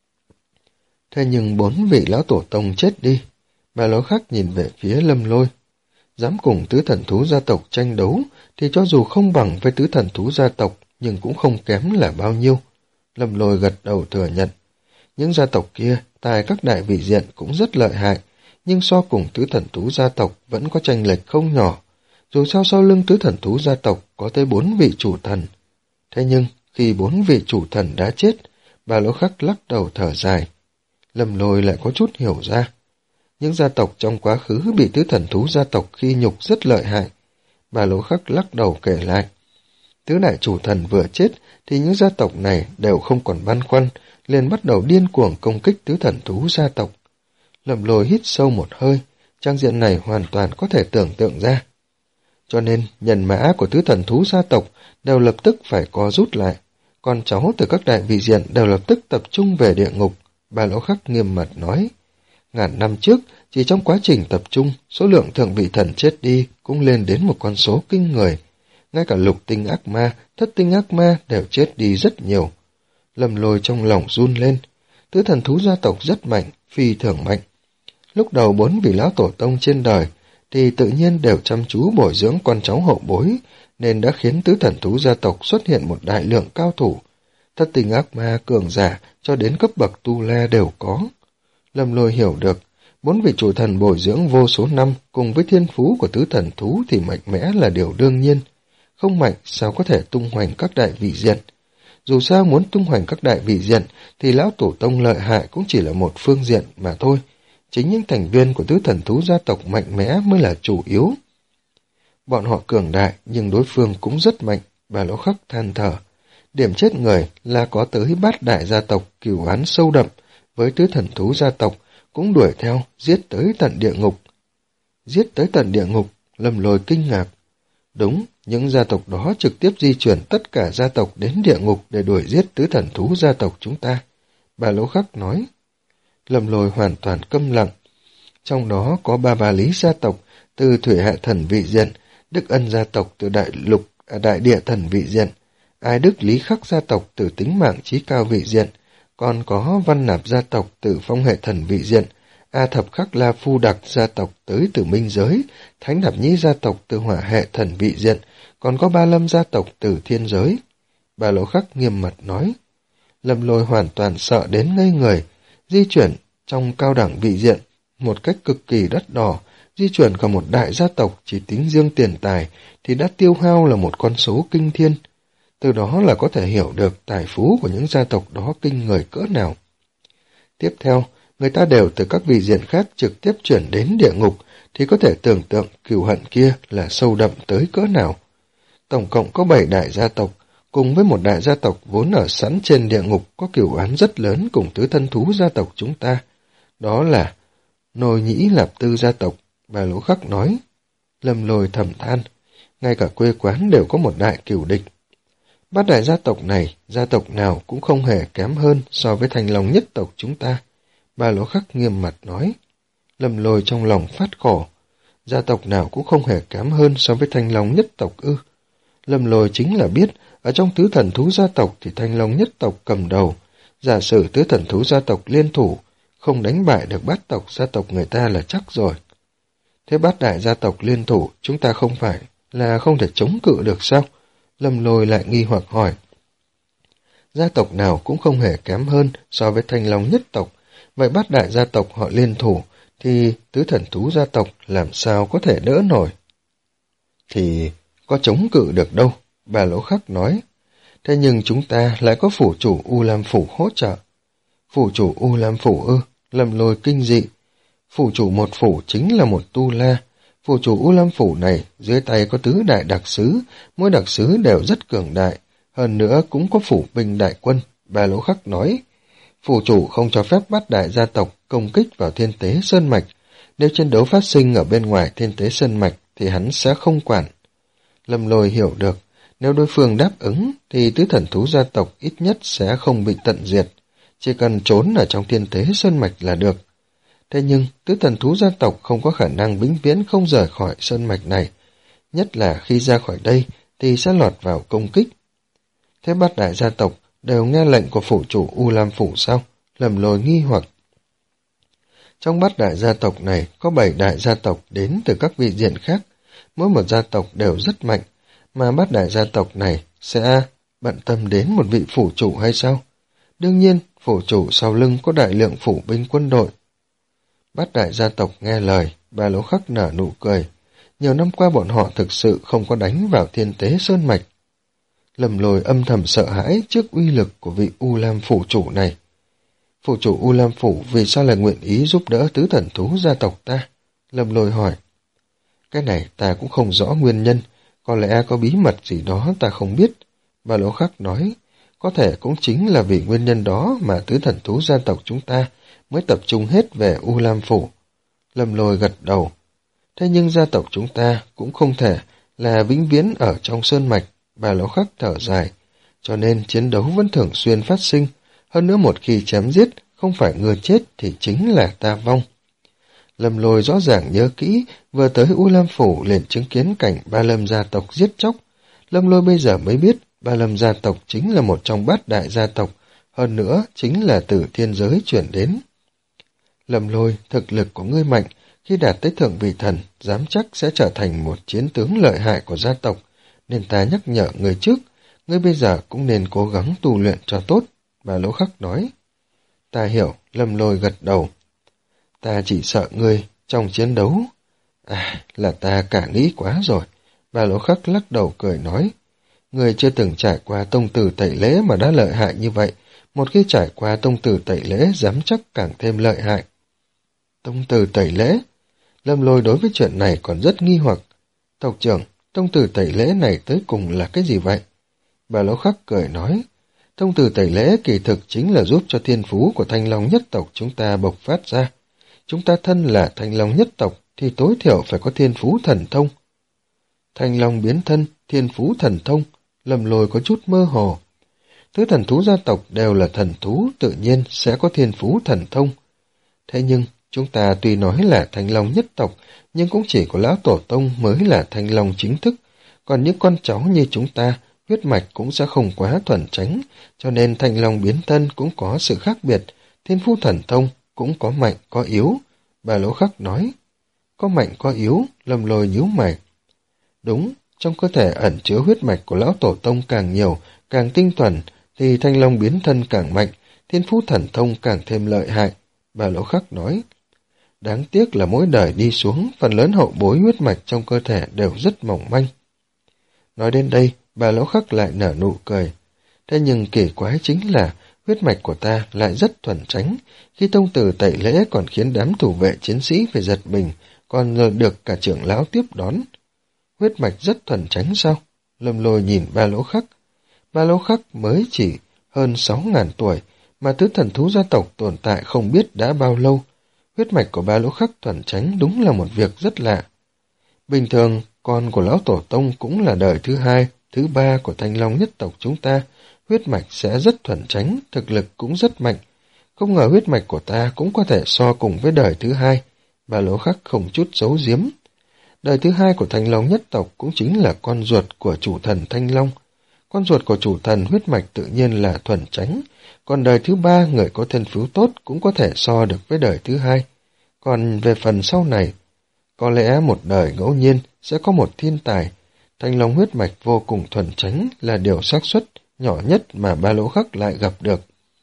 Thế nhưng bốn vị lão tổ tông chết đi. Bà Lỗ Khắc nhìn về phía Lâm Lôi. Dám cùng tứ thần thú gia tộc tranh đấu thì cho dù không bằng với tứ thần thú gia tộc nhưng cũng không kém là bao nhiêu. Lâm Lôi gật đầu thừa nhận. Những gia tộc kia tại các đại vị diện cũng rất lợi hại, nhưng so cùng tứ thần thú gia tộc vẫn có chênh lệch không nhỏ. Dù sao sau lưng tứ thần thú gia tộc có tới bốn vị chủ thần. Thế nhưng khi bốn vị chủ thần đã chết, Bà Lỗ Khắc lắc đầu thở dài. Lâm Lôi lại có chút hiểu ra. Những gia tộc trong quá khứ bị tứ thần thú gia tộc khi nhục rất lợi hại. Bà Lỗ Khắc lắc đầu kể lại. Tứ đại chủ thần vừa chết thì những gia tộc này đều không còn băn khoăn, liền bắt đầu điên cuồng công kích tứ thần thú gia tộc. Lâm Lôi hít sâu một hơi, trang diện này hoàn toàn có thể tưởng tượng ra. Cho nên nhân mã của tứ thần thú gia tộc đều lập tức phải co rút lại, con cháu từ các đại vị diện đều lập tức tập trung về địa ngục. Bà Lỗ Khắc nghiêm mặt nói. Ngàn năm trước, chỉ trong quá trình tập trung, số lượng thượng vị thần chết đi cũng lên đến một con số kinh người. Ngay cả lục tinh ác ma, thất tinh ác ma đều chết đi rất nhiều. Lâm Lôi trong lòng run lên. Tứ thần thú gia tộc rất mạnh, phi thường mạnh. Lúc đầu bốn vị lão tổ tông trên đời thì tự nhiên đều chăm chú bồi dưỡng con cháu hậu bối, nên đã khiến tứ thần thú gia tộc xuất hiện một đại lượng cao thủ. Thất tinh ác ma, cường giả cho đến cấp bậc tu la đều có. Lâm Lôi hiểu được, bốn vị chủ thần bồi dưỡng vô số năm cùng với thiên phú của tứ thần thú thì mạnh mẽ là điều đương nhiên. Không mạnh sao có thể tung hoành các đại vị diện. Dù sao muốn tung hoành các đại vị diện thì lão tổ tông lợi hại cũng chỉ là một phương diện mà thôi. chính những thành viên của tứ thần thú gia tộc mạnh mẽ mới là chủ yếu. Bọn họ cường đại, nhưng đối phương cũng rất mạnh, Bà Lỗ Khắc than thở. Điểm chết người là có tới bát đại gia tộc cừu oán sâu đậm, với tứ thần thú gia tộc cũng đuổi theo, giết tới tận địa ngục. Giết tới tận địa ngục, Lâm Lôi kinh ngạc. Đúng, những gia tộc đó trực tiếp di chuyển tất cả gia tộc đến địa ngục để đuổi giết tứ thần thú gia tộc chúng ta. Bà Lỗ Khắc nói. Lâm Lôi hoàn toàn câm lặng. Trong đó có ba bà lý gia tộc từ Thủy Hạ Thần vị diện, Đức Ân gia tộc từ Đại Lục à, Đại Địa Thần vị diện, Ai Đức Lý Khắc gia tộc từ Tính Mạng Chí Cao vị diện, còn có Văn Nạp gia tộc từ Phong Hệ Thần vị diện, A Thập Khắc La Phu Đặc gia tộc tới từ Minh Giới, Thánh Nạp Nhĩ gia tộc từ Hỏa Hệ Thần vị diện, còn có Ba Lâm gia tộc từ Thiên Giới. Bà Lỗ Khắc nghiêm mặt nói. Lâm Lôi hoàn toàn sợ đến ngây người, di chuyển trong cao đẳng vị diện, một cách cực kỳ đắt đỏ, di chuyển cả một đại gia tộc chỉ tính riêng tiền tài thì đã tiêu hao là một con số kinh thiên. Từ đó là có thể hiểu được tài phú của những gia tộc đó kinh người cỡ nào. Tiếp theo, người ta đều từ các vị diện khác trực tiếp chuyển đến địa ngục, thì có thể tưởng tượng cừu hận kia là sâu đậm tới cỡ nào. Tổng cộng có bảy đại gia tộc, cùng với một đại gia tộc vốn ở sẵn trên địa ngục có cừu oán rất lớn cùng tứ thân thú gia tộc chúng ta. Đó là Nồi Nhĩ Lạp Tư gia tộc, Bà Lỗ Khắc nói. Lâm Lôi thầm than, ngay cả quê quán đều có một đại cừu địch. Bát đại gia tộc này, gia tộc nào cũng không hề kém hơn so với Thanh Long nhất tộc chúng ta. Bà Lỗ Khắc nghiêm mặt nói. Lâm Lôi trong lòng phát khổ. Gia tộc nào cũng không hề kém hơn so với Thanh Long nhất tộc ư. Lâm Lôi chính là biết, ở trong tứ thần thú gia tộc thì Thanh Long nhất tộc cầm đầu. Giả sử tứ thần thú gia tộc liên thủ, không đánh bại được bát tộc gia tộc người ta là chắc rồi. Thế bát đại gia tộc liên thủ, chúng ta không phải là không thể chống cự được sao? Lâm Lôi lại nghi hoặc hỏi. Gia tộc nào cũng không hề kém hơn so với Thanh Long nhất tộc, vậy bát đại gia tộc họ liên thủ, thì tứ thần thú gia tộc làm sao có thể đỡ nổi? Thì có chống cự được đâu, Bà Lỗ Khắc nói. Thế nhưng chúng ta lại có phủ chủ U Lam Phủ hỗ trợ. Phủ chủ U Lam Phủ ư? Lâm Lôi kinh dị. Phủ chủ một phủ chính là một tu la. Phủ chủ U Lam Phủ này dưới tay có tứ đại đặc sứ, mỗi đặc sứ đều rất cường đại. Hơn nữa cũng có phủ binh đại quân, Bà Lỗ Khắc nói. Phủ chủ không cho phép bát đại gia tộc công kích vào Thiên Tế Sơn Mạch. Nếu chiến đấu phát sinh ở bên ngoài Thiên Tế Sơn Mạch thì hắn sẽ không quản. Lâm Lôi hiểu được, nếu đối phương đáp ứng thì tứ thần thú gia tộc ít nhất sẽ không bị tận diệt, chỉ cần trốn ở trong Thiên Tế Sơn Mạch là được. Thế nhưng tứ thần thú gia tộc không có khả năng vĩnh viễn không rời khỏi Sơn Mạch này, nhất là khi ra khỏi đây thì sẽ lọt vào công kích. Thế bát đại gia tộc đều nghe lệnh của phủ chủ U Lam Phủ sao? Lâm Lôi nghi hoặc. Trong bát đại gia tộc này có bảy đại gia tộc đến từ các vị diện khác, mỗi một gia tộc đều rất mạnh, mà bát đại gia tộc này sẽ bận tâm đến một vị phủ chủ hay sao? Đương nhiên, phủ chủ sau lưng có đại lượng phủ binh quân đội. Bát đại gia tộc nghe lời, Bà Lỗ Khắc nở nụ cười. Nhiều năm qua bọn họ thực sự không có đánh vào Thiên Tế Sơn Mạch. Lâm Lôi âm thầm sợ hãi trước uy lực của vị U Lam phủ chủ này. Phủ chủ U Lam phủ vì sao lại nguyện ý giúp đỡ tứ thần thú gia tộc ta? Lâm Lôi hỏi. Cái này ta cũng không rõ nguyên nhân, có lẽ có bí mật gì đó ta không biết. Bà Lỗ Khắc nói, có thể cũng chính là vì nguyên nhân đó mà tứ thần thú gia tộc chúng ta mới tập trung hết về U Lam phủ. Lâm Lôi gật đầu. Thế nhưng gia tộc chúng ta cũng không thể là vĩnh viễn ở trong sơn mạch. Bà Lỗ Khắc thở dài, cho nên chiến đấu vẫn thường xuyên phát sinh. Hơn nữa một khi chém giết, không phải người chết thì chính là ta vong. Lâm Lôi rõ ràng nhớ kỹ, vừa tới U Lam phủ liền chứng kiến cảnh Ba Lâm gia tộc giết chóc. Lâm Lôi bây giờ mới biết Ba Lâm gia tộc chính là một trong bát đại gia tộc, hơn nữa chính là từ thiên giới chuyển đến. Lâm Lôi, thực lực của ngươi mạnh, khi đạt tới thượng vị thần, dám chắc sẽ trở thành một chiến tướng lợi hại của gia tộc, nên ta nhắc nhở ngươi trước, ngươi bây giờ cũng nên cố gắng tu luyện cho tốt, Bà Lỗ Khắc nói. Ta hiểu, Lâm Lôi gật đầu. Ta chỉ sợ ngươi trong chiến đấu. À, là ta cả nghĩ quá rồi. Bà Lỗ Khắc lắc đầu cười nói. Ngươi chưa từng trải qua tông tử tẩy lễ mà đã lợi hại như vậy. Một khi trải qua tông tử tẩy lễ dám chắc càng thêm lợi hại. Tông từ tẩy lễ. Lâm Lôi đối với chuyện này còn rất nghi hoặc. Tộc trưởng, tông từ tẩy lễ này tới cùng là cái gì vậy? Bà Lão Khắc cười nói, tông từ tẩy lễ kỳ thực chính là giúp cho thiên phú của Thanh Long nhất tộc chúng ta bộc phát ra. Chúng ta thân là Thanh Long nhất tộc thì tối thiểu phải có thiên phú thần thông. Thanh Long biến thân, thiên phú thần thông, Lâm Lôi có chút mơ hồ. Thứ thần thú gia tộc đều là thần thú, tự nhiên sẽ có thiên phú thần thông. Thế nhưng, chúng ta tuy nói là Thanh Long nhất tộc, nhưng cũng chỉ có lão tổ tông mới là Thanh Long chính thức, còn những con cháu như chúng ta, huyết mạch cũng sẽ không quá thuần chánh, cho nên Thanh Long biến thân cũng có sự khác biệt, thiên phú thần thông cũng có mạnh có yếu. Bà Lão Khắc nói, có mạnh có yếu, Lâm Lôi nhíu mày. Đúng, trong cơ thể ẩn chứa huyết mạch của lão tổ tông càng nhiều, càng tinh thuần, thì Thanh Long biến thân càng mạnh, thiên phú thần thông càng thêm lợi hại. Bà Lão Khắc nói, đáng tiếc là mỗi đời đi xuống, phần lớn hậu bối huyết mạch trong cơ thể đều rất mỏng manh. Nói đến đây, bà Lão Khắc lại nở nụ cười. Thế nhưng kỳ quái chính là, huyết mạch của ta lại rất thuần chánh, khi tông tử tẩy lễ còn khiến đám thủ vệ chiến sĩ phải giật mình, còn được cả trưởng lão tiếp đón. Huyết mạch rất thuần chánh sao? Lâm Lôi nhìn Ba Lão Khắc. Ba Lão Khắc mới chỉ hơn sáu ngàn tuổi, mà tứ thần thú gia tộc tồn tại không biết đã bao lâu. Huyết mạch của Ba Lão Khắc thuần chánh đúng là một việc rất lạ. Bình thường, con của lão tổ tông cũng là đời thứ hai, thứ ba của Thanh Long nhất tộc chúng ta. Huyết mạch sẽ rất thuần chánh, thực lực cũng rất mạnh. Không ngờ huyết mạch của ta cũng có thể so cùng với đời thứ hai. Ba Lão Khắc không chút giấu giếm. Đời thứ hai của Thanh Long nhất tộc cũng chính là con ruột của chủ thần Thanh Long. Con ruột của chủ thần huyết mạch tự nhiên là thuần chánh, còn đời thứ ba người có thiên phú tốt cũng có thể so được với đời thứ hai. Còn về phần sau này, có lẽ một đời ngẫu nhiên sẽ có một thiên tài. Thanh Long huyết mạch vô cùng thuần chánh là điều xác suất nhỏ nhất mà Ba Lão Khắc lại gặp được.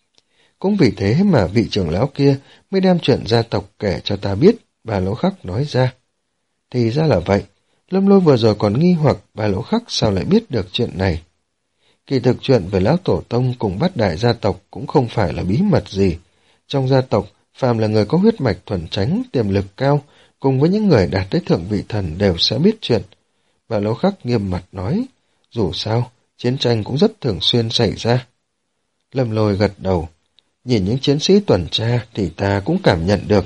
Cũng vì thế mà vị trưởng lão kia mới đem chuyện gia tộc kể cho ta biết, Ba Lão Khắc nói ra. Thì ra là vậy, Lâm Lôi vừa rồi còn nghi hoặc Ba Lão Khắc sao lại biết được chuyện này. Kỳ thực chuyện về lão tổ tông cùng bát đại gia tộc cũng không phải là bí mật gì. Trong gia tộc, phàm là người có huyết mạch thuần chánh, tiềm lực cao, cùng với những người đạt tới thượng vị thần đều sẽ biết chuyện. Ba Lão Khắc nghiêm mặt nói, dù sao, chiến tranh cũng rất thường xuyên xảy ra. Lâm Lôi gật đầu, nhìn những chiến sĩ tuần tra thì ta cũng cảm nhận được.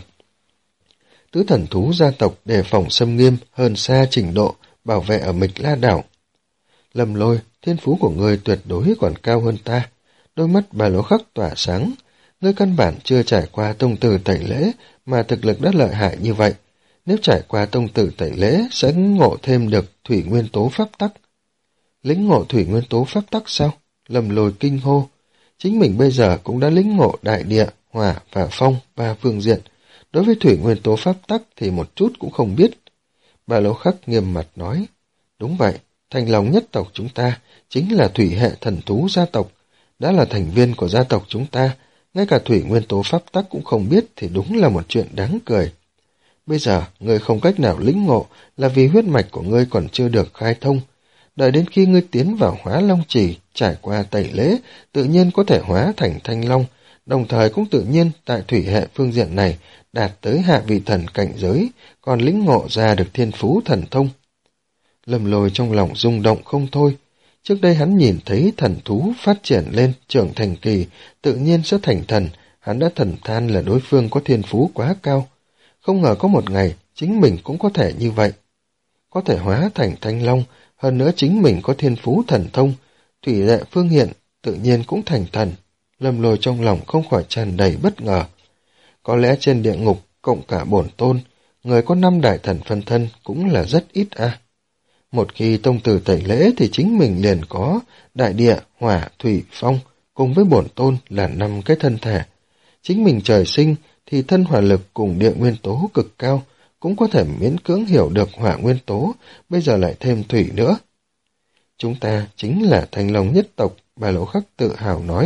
Tứ thần thú gia tộc đề phòng xâm nghiêm hơn xa trình độ bảo vệ ở Mịch La Đảo. Lâm Lôi, thiên phú của ngươi tuyệt đối còn cao hơn ta. Đôi mắt Ba Lão Khắc tỏa sáng. Ngươi căn bản chưa trải qua tông tử tẩy lễ mà thực lực đã lợi hại như vậy. Nếu trải qua tông tử tẩy lễ sẽ ngộ thêm được thủy nguyên tố pháp tắc. Lĩnh ngộ thủy nguyên tố pháp tắc sao? Lâm Lôi kinh hô. Chính mình bây giờ cũng đã lĩnh ngộ đại địa, hỏa và phong ba phương diện. Đối với thủy nguyên tố pháp tắc thì một chút cũng không biết. Ba Lão Khắc nghiêm mặt nói, đúng vậy, Thanh Long nhất tộc chúng ta chính là thủy hệ thần thú gia tộc. Đã là thành viên của gia tộc chúng ta, ngay cả thủy nguyên tố pháp tắc cũng không biết thì đúng là một chuyện đáng cười. Bây giờ, ngươi không cách nào lĩnh ngộ là vì huyết mạch của ngươi còn chưa được khai thông. Đợi đến khi ngươi tiến vào hóa long trì, trải qua tẩy lễ, tự nhiên có thể hóa thành Thanh Long, đồng thời cũng tự nhiên tại thủy hệ phương diện này đạt tới hạ vị thần cảnh giới, còn lĩnh ngộ ra được thiên phú thần thông. Lâm Lôi trong lòng rung động không thôi. Trước đây hắn nhìn thấy thần thú phát triển lên trưởng thành kỳ, tự nhiên sẽ thành thần, hắn đã thầm than là đối phương có thiên phú quá cao. Không ngờ có một ngày, chính mình cũng có thể như vậy. Có thể hóa thành Thanh Long, hơn nữa chính mình có thiên phú thần thông, thủy lệ phương hiện, tự nhiên cũng thành thần. Lâm Lôi trong lòng không khỏi tràn đầy bất ngờ. Có lẽ trên địa ngục, cộng cả bổn tôn, người có năm đại thần phân thân cũng là rất ít à. Một khi tông tử tẩy lễ thì chính mình liền có đại địa, hỏa, thủy, phong, cùng với bổn tôn là năm cái thân thể. Chính mình trời sinh thì thân hỏa lực cùng địa nguyên tố cực cao, cũng có thể miễn cưỡng hiểu được hỏa nguyên tố, bây giờ lại thêm thủy nữa. Chúng ta chính là Thanh Long nhất tộc, Ba Lão Khắc tự hào nói.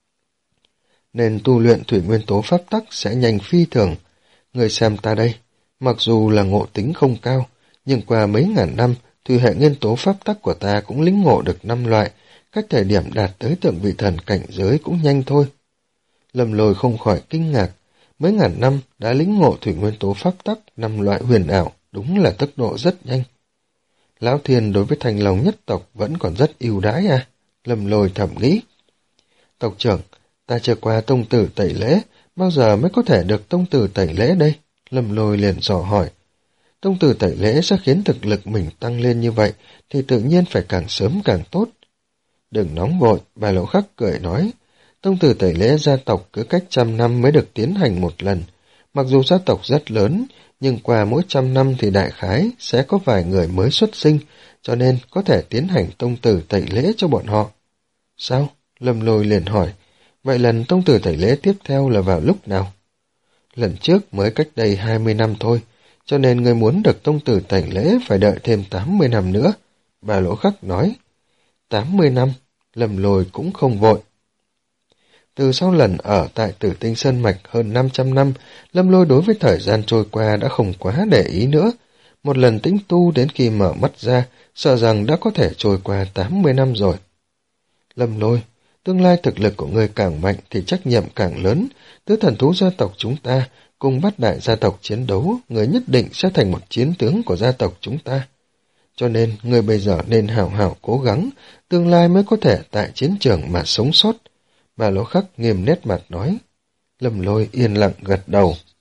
Nên tu luyện thủy nguyên tố pháp tắc sẽ nhanh phi thường. Người xem ta đây, mặc dù là ngộ tính không cao, nhưng qua mấy ngàn năm, thủy hệ nguyên tố pháp tắc của ta cũng lĩnh ngộ được năm loại, cách thời điểm đạt tới thượng vị thần cảnh giới cũng nhanh thôi. Lâm Lôi không khỏi kinh ngạc, mấy ngàn năm đã lĩnh ngộ thủy nguyên tố pháp tắc năm loại huyền ảo, đúng là tốc độ rất nhanh. Lão Thiên đối với Thanh Long nhất tộc vẫn còn rất ưu đãi à? Lâm Lôi thầm nghĩ. Tộc trưởng, ta chưa qua tông tử tẩy lễ, bao giờ mới có thể được tông tử tẩy lễ đây? Lâm Lôi liền dò hỏi. Tông tử tẩy lễ sẽ khiến thực lực mình tăng lên như vậy, thì tự nhiên phải càng sớm càng tốt. Đừng nóng vội, Bà Lỗ Khắc cười nói. Tông tử tẩy lễ gia tộc cứ cách trăm năm mới được tiến hành một lần. Mặc dù gia tộc rất lớn, nhưng qua mỗi trăm năm thì đại khái sẽ có vài người mới xuất sinh, cho nên có thể tiến hành tông tử tẩy lễ cho bọn họ. Sao? Lâm Lôi liền hỏi. Vậy lần tông tử tẩy lễ tiếp theo là vào lúc nào? Lần trước mới cách đây hai mươi năm thôi, cho nên người muốn được tông tử tẩy lễ phải đợi thêm tám mươi năm nữa. Bà Lỗ Khắc nói. tám mươi năm, Lâm Lôi cũng không vội. Từ sau lần ở tại Tử Tinh Sơn Mạch hơn năm trăm năm, Lâm Lôi đối với thời gian trôi qua đã không quá để ý nữa. Một lần tĩnh tu đến khi mở mắt ra, sợ rằng đã có thể trôi qua tám mươi năm rồi. Lâm Lôi, tương lai thực lực của người càng mạnh thì trách nhiệm càng lớn. Tứ thần thú gia tộc chúng ta cùng bát đại gia tộc chiến đấu, người nhất định sẽ thành một chiến tướng của gia tộc chúng ta. Cho nên, người bây giờ nên hào hào cố gắng, tương lai mới có thể tại chiến trường mà sống sót. Bà Lỗ Khắc nghiêm nét mặt nói. Lâm Lôi yên lặng gật đầu.